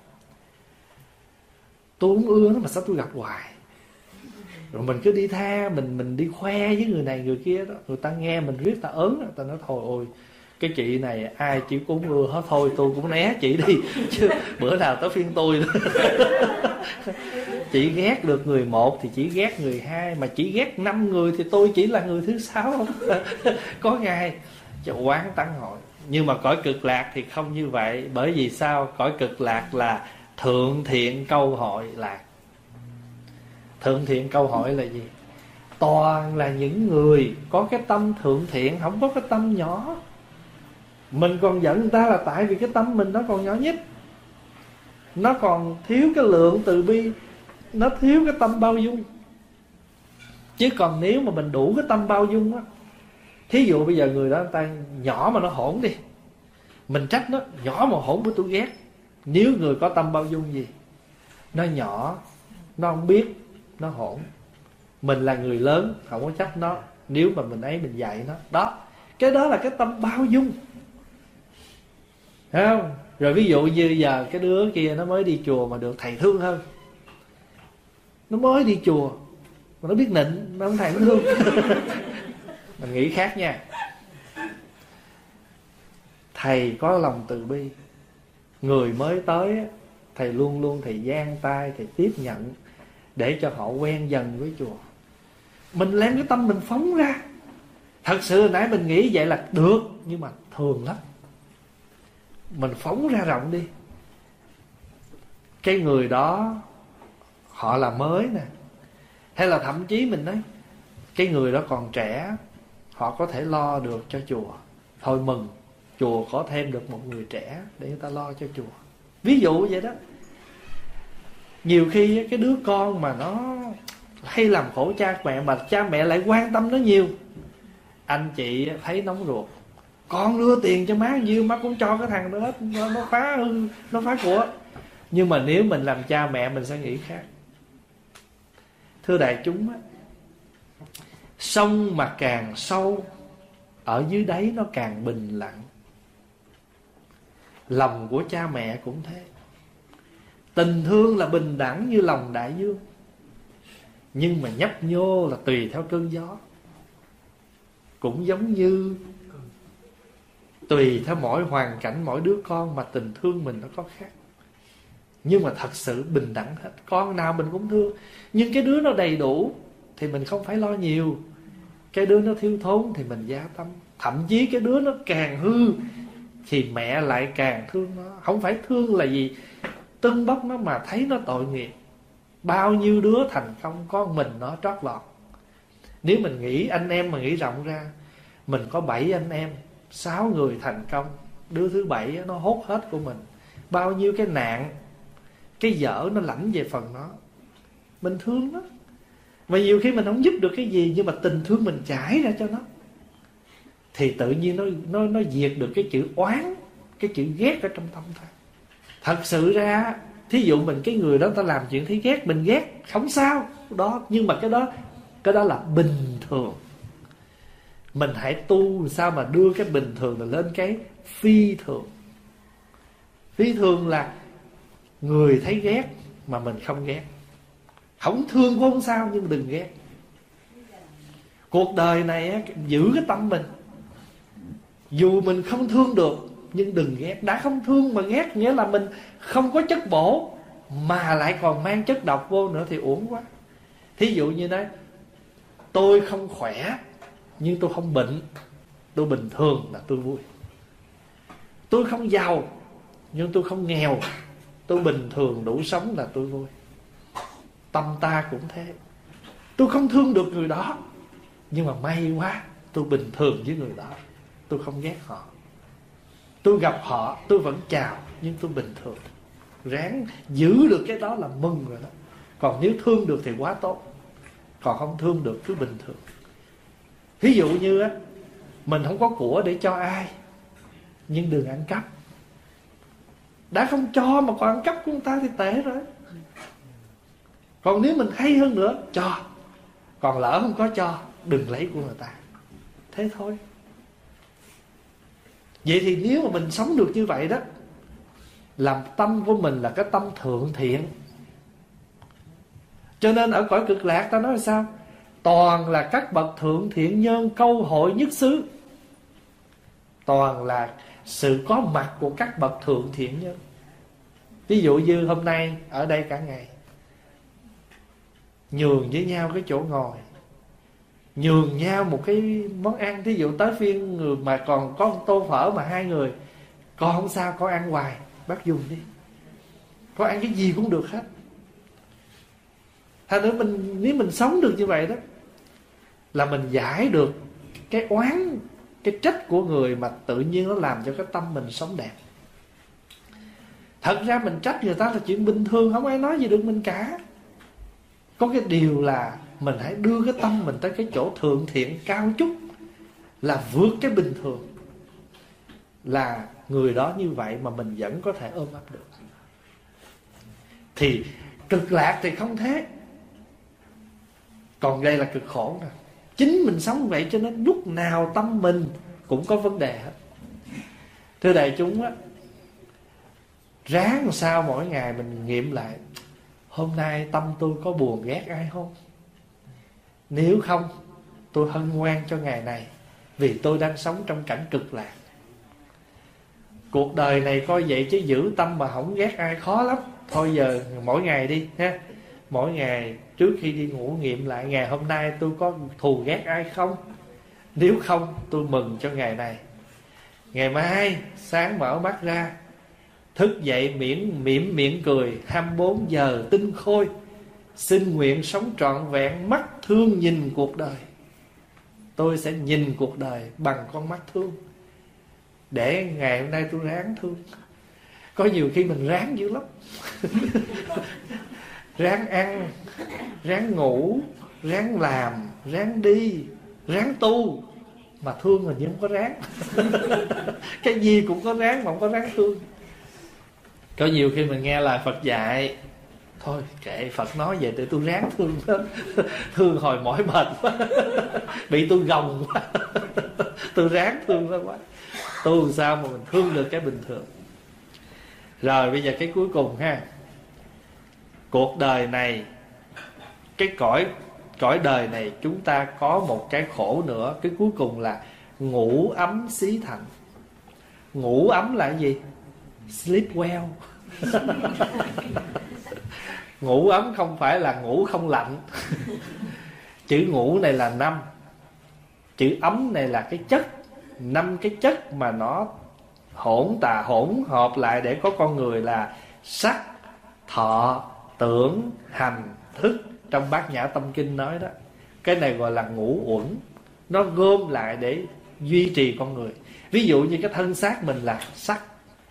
Tôi không ưa nó mà sao tôi gặp hoài. Rồi mình cứ đi tha, mình mình đi khoe với người này người kia đó, người ta nghe mình riết ta ớn, người ta nói thôi ôi cái chị này ai chị cũng ưa hết, thôi tôi cũng né chị đi chứ bữa nào tới phiên tôi. Chị ghét được người một thì chỉ ghét người hai, mà chỉ ghét năm người thì tôi chỉ là người thứ sáu. Có ngày cho oán tắng hội. Nhưng mà cõi cực lạc thì không như vậy. Bởi vì sao? Cõi cực lạc là thượng thiện câu hội lạc. Thượng thiện câu hội là gì? Toàn là những người có cái tâm thượng thiện, không có cái tâm nhỏ. Mình còn giận người ta là tại vì cái tâm mình nó còn nhỏ nhất, nó còn thiếu cái lượng từ bi, nó thiếu cái tâm bao dung. Chứ còn nếu mà mình đủ cái tâm bao dung á, thí dụ bây giờ người đó người ta nhỏ mà nó hỗn đi, mình trách nó nhỏ mà hỗn với tôi ghét. Nếu người có tâm bao dung gì, nó nhỏ, nó không biết, nó hỗn, mình là người lớn không có trách nó. Nếu mà mình ấy mình dạy nó đó, cái đó là cái tâm bao dung, thấy không? Rồi ví dụ như giờ cái đứa kia nó mới đi chùa mà được thầy thương hơn. Nó mới đi chùa mà nó biết nịnh, nó không thầy nó thương. Mình nghĩ khác nha. Thầy có lòng từ bi, người mới tới thầy luôn luôn thầy giang tay, thầy tiếp nhận để cho họ quen dần với chùa. Mình đem cái tâm mình phóng ra. Thật sự nãy mình nghĩ vậy là được, nhưng mà thường lắm. Mình phóng ra rộng đi. Cái người đó họ là mới nè, hay là thậm chí mình nói cái người đó còn trẻ, họ có thể lo được cho chùa, thôi mừng, chùa có thêm được một người trẻ để người ta lo cho chùa. Ví dụ vậy đó. Nhiều khi cái đứa con mà nó hay làm khổ cha mẹ, mà cha mẹ lại quan tâm nó nhiều, anh chị thấy nóng ruột, con đưa tiền cho má nhiêu má cũng cho cái thằng đó hết, nó, nó phá hư, nó phá của. Nhưng mà nếu mình làm cha mẹ mình sẽ nghĩ khác. Thưa đại chúng á, sông mà càng sâu, ở dưới đáy nó càng bình lặng. Lòng của cha mẹ cũng thế. Tình thương là bình đẳng như lòng đại dương, nhưng mà nhấp nhô là tùy theo cơn gió. Cũng giống như tùy theo mỗi hoàn cảnh, mỗi đứa con mà tình thương mình nó có khác. Nhưng mà thật sự bình đẳng hết, con nào mình cũng thương. Nhưng cái đứa nó đầy đủ thì mình không phải lo nhiều, cái đứa nó thiếu thốn thì mình gia tâm. Thậm chí cái đứa nó càng hư thì mẹ lại càng thương nó. Không phải thương là gì tưng bốc nó, mà thấy nó tội nghiệp. Bao nhiêu đứa thành công có mình nó trót lọt. Nếu mình nghĩ anh em mà nghĩ rộng ra, mình có bảy anh em, sáu người thành công, đứa thứ bảy nó hốt hết của mình. Bao nhiêu cái nạn, cái dở nó lãnh về phần nó. Mình thương nó. Mà nhiều khi mình không giúp được cái gì, nhưng mà tình thương mình trải ra cho nó, thì tự nhiên nó nó nó diệt được cái chữ oán, cái chữ ghét ở trong tâm ta. Thật sự ra, thí dụ mình cái người đó ta làm chuyện thấy ghét, mình ghét không sao đó, nhưng mà cái đó cái đó là bình thường. Mình hãy tu sao mà đưa cái bình thường là lên cái phi thường. Phi thường là người thấy ghét mà mình không ghét. Không thương cũng không sao, nhưng đừng ghét. Cuộc đời này á, giữ cái tâm mình. Dù mình không thương được, nhưng đừng ghét. Đã không thương mà ghét, nghĩa là mình không có chất bổ, mà lại còn mang chất độc vô nữa thì uổng quá. Thí dụ như nói, tôi không khỏe nhưng tôi không bệnh, tôi bình thường là tôi vui. Tôi không giàu nhưng tôi không nghèo, tôi bình thường đủ sống là tôi vui. Tâm ta cũng thế. Tôi không thương được người đó, nhưng mà may quá, tôi bình thường với người đó, tôi không ghét họ. Tôi gặp họ, tôi vẫn chào, nhưng tôi bình thường. Ráng giữ được cái đó là mừng rồi đó. Còn nếu thương được thì quá tốt, còn không thương được cứ bình thường. Ví dụ như á, mình không có của để cho ai, nhưng đừng ăn cắp. Đã không cho mà còn ăn cắp của người ta thì tệ rồi. Còn nếu mình hay hơn nữa, cho. Còn lỡ không có cho, đừng lấy của người ta. Thế thôi. Vậy thì nếu mà mình sống được như vậy đó, làm tâm của mình là cái tâm thượng thiện. Cho nên ở cõi cực lạc ta nói là sao? Toàn là các bậc thượng thiện nhân câu hội nhất xứ. Toàn là sự có mặt của các bậc thượng thiện nhân. Ví dụ như hôm nay ở đây cả ngày, nhường với nhau cái chỗ ngồi, nhường nhau một cái món ăn. Thí dụ tới phiên người mà còn có một tô phở mà hai người, con không sao, con ăn hoài, bác dùng đi, con ăn cái gì cũng được hết. Thành nữa mình, nếu mình sống được như vậy đó, là mình giải được cái oán, cái trách của người, mà tự nhiên nó làm cho cái tâm mình sống đẹp. Thật ra mình trách người ta là chuyện bình thường, không ai nói gì được mình cả. Có cái điều là mình hãy đưa cái tâm mình tới cái chỗ thượng thiện cao chút, là vượt cái bình thường. Là người đó như vậy mà mình vẫn có thể ôm ấp được. Thì cực lạc thì không thế. Còn đây là cực khổ nè. Chính mình sống vậy cho nên lúc nào tâm mình cũng có vấn đề hết. Thưa đại chúng á, ráng làm sao mỗi ngày mình nghiệm lại, hôm nay tâm tôi có buồn ghét ai không? Nếu không, tôi hân hoan cho ngày này, vì tôi đang sống trong cảnh cực lạc. Cuộc đời này coi vậy chứ giữ tâm mà không ghét ai khó lắm. Thôi giờ mỗi ngày đi ha, mỗi ngày trước khi đi ngủ nghiệm lại, ngày hôm nay tôi có thù ghét ai không? Nếu không, tôi mừng cho ngày này. Ngày mai sáng mở mắt ra, thức dậy miễn mỉm miệng cười, hai mươi bốn giờ tinh khôi, xin nguyện sống trọn vẹn mắt thương nhìn cuộc đời. Tôi sẽ nhìn cuộc đời bằng con mắt thương, để ngày hôm nay tôi ráng thương. Có nhiều khi mình ráng dữ lắm. Ráng ăn, ráng ngủ, ráng làm, ráng đi, ráng tu, mà thương mình nhưng không có ráng. Cái gì cũng có ráng mà không có ráng thương. Có nhiều khi mình nghe lời Phật dạy, thôi kệ Phật nói vậy để tôi ráng thương. Thương hồi mỏi mệt quá, bị tôi gồng quá, tôi ráng thương nó quá. Tu làm sao mà mình thương được cái bình thường. Rồi bây giờ cái cuối cùng ha, cuộc đời này, cái cõi cõi đời này chúng ta có một cái khổ nữa. Cái cuối cùng là ngủ ấm xí thành. Ngủ ấm là gì? Sleep well. Ngủ ấm không phải là ngủ không lạnh. Chữ ngủ này là năm, chữ ấm này là cái chất. Năm cái chất mà nó hỗn tà hỗn hợp lại để có con người là sắc, thọ, tưởng, hành, thức. Trong Bát Nhã Tâm Kinh nói đó, cái này gọi là ngũ uẩn. Nó gom lại để duy trì con người. Ví dụ như cái thân xác mình là sắc,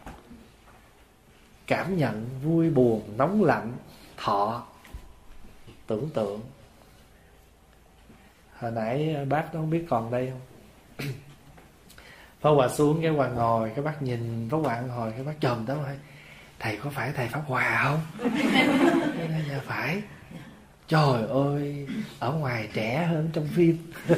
cảm nhận vui buồn, nóng lạnh, thọ, tưởng tượng. Hồi nãy bác nó không biết còn đây không? Pháp Hòa xuống cái Hòa ngồi, cái bác nhìn Pháp Hòa ngồi, cái bác chồm tới hỏi: thầy có phải thầy Pháp Hòa không? Cái nói dạ phải. Trời ơi, ở ngoài trẻ hơn trong phim.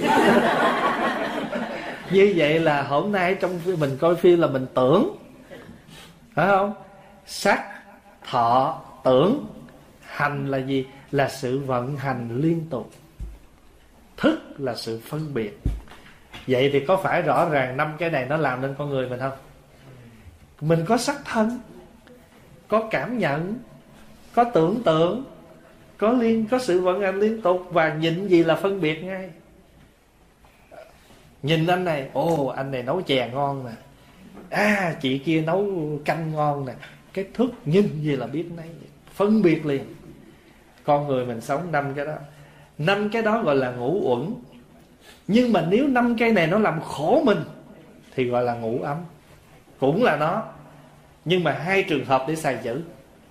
Như vậy là hôm nay trong phim mình coi phim là mình tưởng, phải không? Sắc, thọ, tưởng. Hành là gì? Là sự vận hành liên tục. Thức là sự phân biệt. Vậy thì có phải rõ ràng năm cái này nó làm nên con người mình không? Mình có sắc thân, có cảm nhận, có tưởng tượng, có liên có sự vận hành liên tục. Và nhìn gì là phân biệt ngay. Nhìn anh này, ồ anh này nấu chè ngon nè, à chị kia nấu canh ngon nè. Cái thức nhìn gì là biết nấy, phân biệt liền. Con người mình sống năm cái đó. Năm cái đó gọi là ngũ uẩn. Nhưng mà nếu năm cây này nó làm khổ mình thì gọi là ngũ ấm. Cũng là nó, nhưng mà hai trường hợp để xài chữ.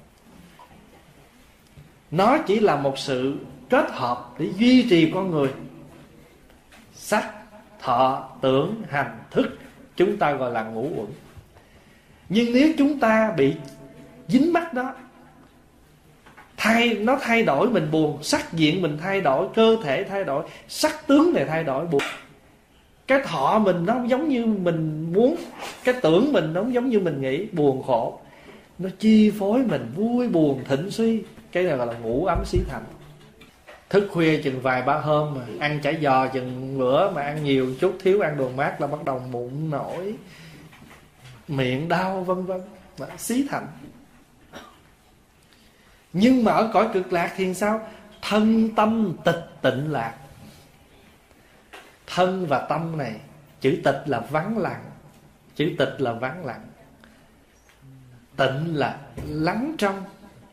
Nó chỉ là một sự kết hợp để duy trì con người. Sắc, thọ, tưởng, hành, thức, chúng ta gọi là ngũ uẩn. Nhưng nếu chúng ta bị dính mắc đó, thay nó thay đổi mình buồn, sắc diện mình thay đổi, cơ thể thay đổi, sắc tướng này thay đổi buồn. Cái thọ mình nó không giống như mình muốn, cái tưởng mình nó không giống như mình nghĩ, buồn khổ. Nó chi phối mình vui buồn thịnh suy. Cái này gọi là ngũ ấm xí thành. Thức khuya chừng vài ba hôm mà ăn chả giò chừng bữa, mà ăn nhiều chút thiếu ăn đồ mát là bắt đầu mụn nổi, miệng đau vân vân, xí thành. Nhưng mà ở cõi cực lạc thì sao? Thân tâm tịch tịnh lạc. Thân và tâm này, chữ tịch là vắng lặng, chữ tịch là vắng lặng, tịnh là lắng trong,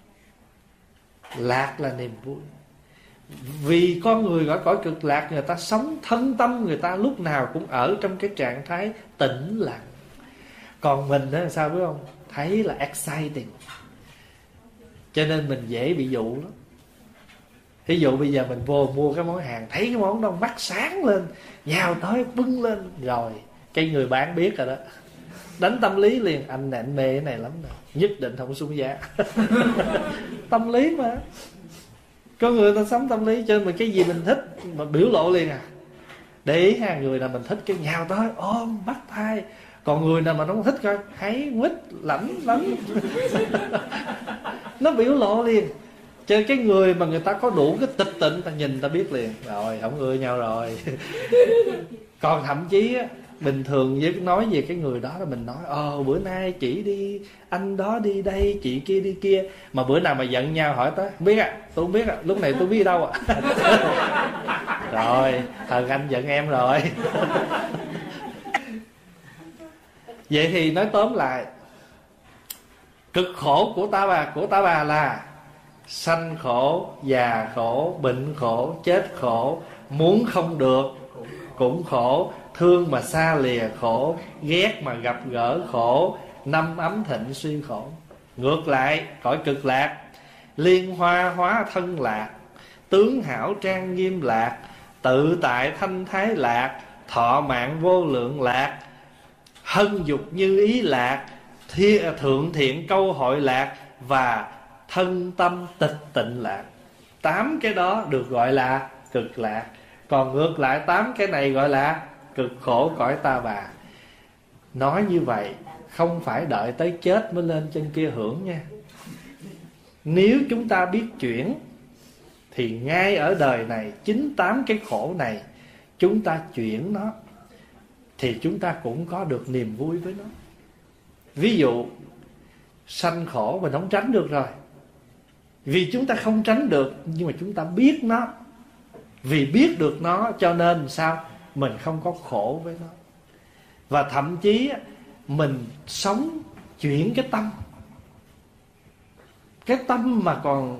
lạc là niềm vui. Vì con người ở cõi cực lạc, người ta sống thân tâm người ta lúc nào cũng ở trong cái trạng thái tĩnh lặng. Còn mình đó sao biết không? Thấy là exciting, cho nên mình dễ bị dụ lắm. Ví dụ bây giờ mình vô mua cái món hàng, thấy cái món đó mắt sáng lên, nhào tới bưng lên, rồi cái người bán biết rồi đó, đánh tâm lý liền. Anh này anh mê cái này lắm rồi, nhất định không xuống giá. Tâm lý mà, có người ta sống tâm lý, cho nên mình cái gì mình thích mà biểu lộ liền à. Để ý ha, người nào mình thích cái nhào tới ôm bắt tay. Còn người nào mà nó không thích coi, thấy quýt lẫm lắm. Nó biểu lộ liền. Cho nên cái người mà người ta có đủ cái tịch tịnh, ta nhìn ta biết liền, rồi không ưa nhau rồi. Còn thậm chí á, bình thường với nói về cái người đó là mình nói ờ bữa nay chị đi, anh đó đi đây, chị kia đi kia. Mà bữa nào mà giận nhau hỏi tới, không biết à, tôi không biết à, lúc này tôi biết đâu à. Rồi thần anh giận em rồi. Vậy thì nói tóm lại, cực khổ của ta bà của ta bà là sanh khổ, già khổ, bệnh khổ, chết khổ, muốn không được cũng khổ, thương mà xa lìa khổ, ghét mà gặp gỡ khổ, năm ấm thịnh suy khổ. Ngược lại cõi cực lạc, liên hoa hóa thân lạc, tướng hảo trang nghiêm lạc, tự tại thanh thái lạc, thọ mạng vô lượng lạc, hân dục như ý lạc, thi, thượng thiện câu hội lạc, và thân tâm tịch tịnh lạc. Tám cái đó được gọi là cực lạc. Còn ngược lại tám cái này gọi là cực khổ cõi ta bà. Nói như vậy không phải đợi tới chết mới lên trên kia hưởng nha. Nếu chúng ta biết chuyển thì ngay ở đời này, chính tám cái khổ này chúng ta chuyển nó, thì chúng ta cũng có được niềm vui với nó. Ví dụ sanh khổ mình không tránh được rồi, vì chúng ta không tránh được, nhưng mà chúng ta biết nó. Vì biết được nó cho nên sao? Mình không có khổ với nó. Và thậm chí mình sống chuyển cái tâm. Cái tâm mà còn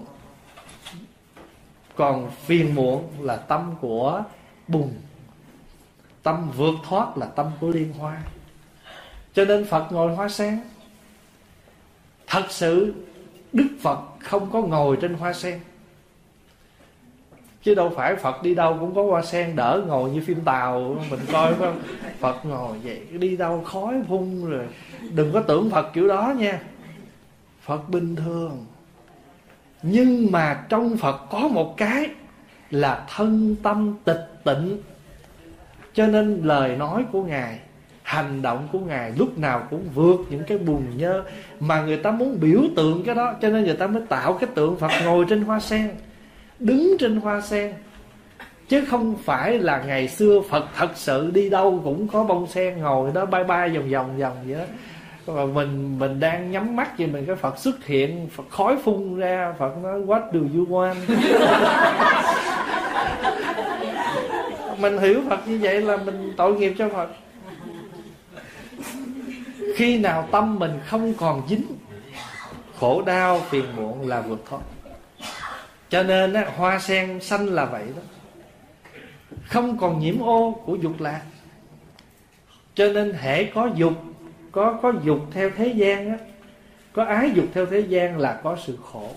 Còn phiền muộn là tâm của buồn, Tâm vượt thoát là tâm của liên hoa. Cho nên Phật ngồi hoa sen. Thật sự Đức Phật không có ngồi trên hoa sen, chứ đâu phải Phật đi đâu cũng có hoa sen đỡ ngồi như phim Tàu mình coi phải không? Phật ngồi vậy đi đâu khói phun rồi. Đừng có tưởng Phật kiểu đó nha. Phật bình thường. Nhưng mà trong Phật có một cái là thân tâm tịch tịnh. Cho nên lời nói của Ngài, hành động của Ngài lúc nào cũng vượt những cái bùn nhơ. Mà người ta muốn biểu tượng cái đó, cho nên người ta mới tạo cái tượng Phật ngồi trên hoa sen, đứng trên hoa sen. Chứ không phải là ngày xưa Phật thật sự đi đâu cũng có bông sen ngồi đó bay bay vòng vòng vòng vậy đó. Và mình mình đang nhắm mắt vậy, mình cái Phật xuất hiện, Phật khói phun ra, Phật nói what do you want? Mình hiểu Phật như vậy là mình tội nghiệp cho Phật. Khi nào tâm mình không còn dính khổ đau phiền muộn là vượt thoát. Cho nên á, hoa sen xanh là vậy đó, không còn nhiễm ô của dục lạc. Cho nên hễ có dục, Có có dục theo thế gian á, có ái dục theo thế gian là có sự khổ.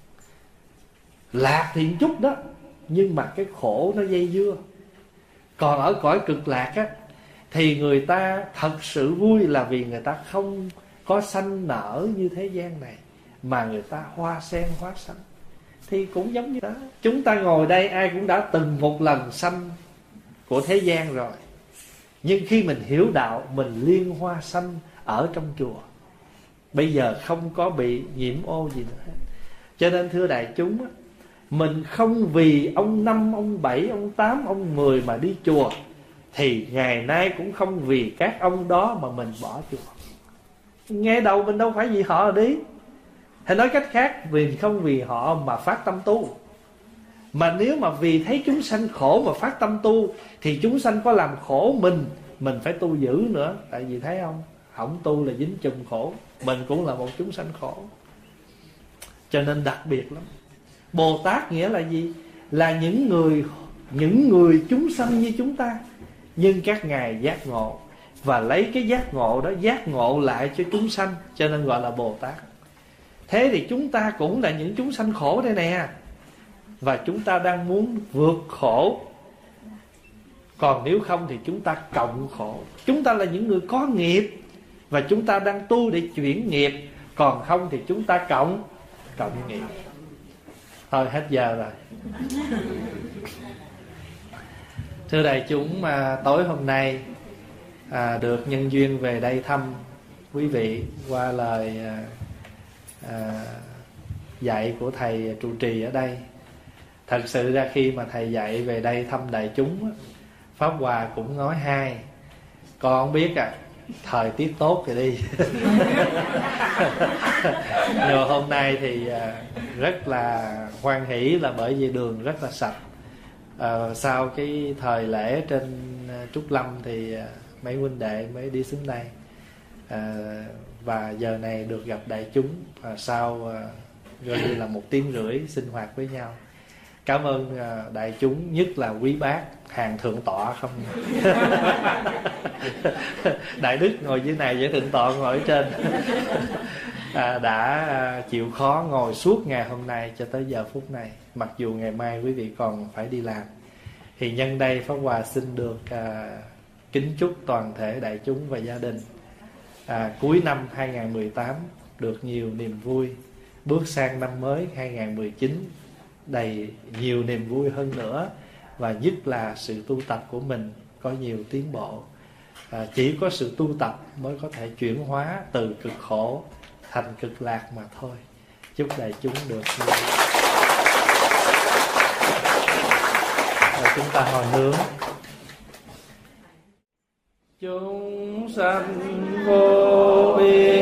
Lạc thì chút đó, nhưng mà cái khổ nó dây dưa. Còn ở cõi cực lạc á, thì người ta thật sự vui là vì người ta không có sanh nở như thế gian này, mà người ta hoa sen hóa sanh. Thì cũng giống như đó. Chúng ta ngồi đây ai cũng đã từng một lần sanh của thế gian rồi. Nhưng khi mình hiểu đạo, mình liên hoa sanh ở trong chùa. Bây giờ không có bị nhiễm ô gì nữa hết. Cho nên thưa đại chúng, mình không vì ông năm, ông bảy, ông tám, ông mười mà đi chùa, thì ngày nay cũng không vì các ông đó mà mình bỏ chùa. Nghe đầu mình đâu phải vì họ đi. Hay nói cách khác, vì không vì họ mà phát tâm tu. Mà nếu mà vì thấy chúng sanh khổ mà phát tâm tu, thì chúng sanh có làm khổ mình, mình phải tu dữ nữa. Tại vì thấy không, không tu là dính chùm khổ. Mình cũng là một chúng sanh khổ. Cho nên đặc biệt lắm. Bồ Tát nghĩa là gì? Là những người Những người chúng sanh như chúng ta, nhưng các ngài giác ngộ, và lấy cái giác ngộ đó giác ngộ lại cho chúng sanh, cho nên gọi là Bồ Tát. Thế thì chúng ta cũng là những chúng sanh khổ đây nè, và chúng ta đang muốn vượt khổ. Còn nếu không thì chúng ta cộng khổ. Chúng ta là những người có nghiệp, và chúng ta đang tu để chuyển nghiệp. Còn không thì chúng ta cộng Cộng nghiệp. Thôi hết giờ rồi. Thưa đại chúng, mà tối hôm nay à, được nhân duyên về đây thăm quý vị qua lời à, à, dạy của thầy trụ trì ở đây. Thật sự ra khi mà thầy dạy về đây thăm đại chúng, Pháp Hòa cũng nói hai. Con không biết à, thời tiết tốt thì đi. Nhưng mà hôm nay thì rất là hoan hỷ là bởi vì đường rất là sạch. À, sau cái thời lễ trên Trúc Lâm thì mấy huynh đệ mới đi xuống đây. À, và giờ này được gặp đại chúng à, sau à, gần như là một tiếng rưỡi sinh hoạt với nhau. Cảm ơn à, đại chúng, nhất là quý bác hàng thượng tọa không. Đại đức ngồi dưới này, với thượng tọa ngồi ở trên. à, đã à, chịu khó ngồi suốt ngày hôm nay cho tới giờ phút này, mặc dù ngày mai quý vị còn phải đi làm. Thì nhân đây Pháp Hòa xin được à, kính chúc toàn thể đại chúng và gia đình à, cuối năm hai không một tám được nhiều niềm vui, bước sang năm mới hai không một chín đầy nhiều niềm vui hơn nữa, và nhất là sự tu tập của mình có nhiều tiến bộ. À, chỉ có sự tu tập mới có thể chuyển hóa từ cực khổ thành cực lạc mà thôi. Chúc đại chúng được như vậy. Và chúng ta hồi hướng. Chúng sanh vô biên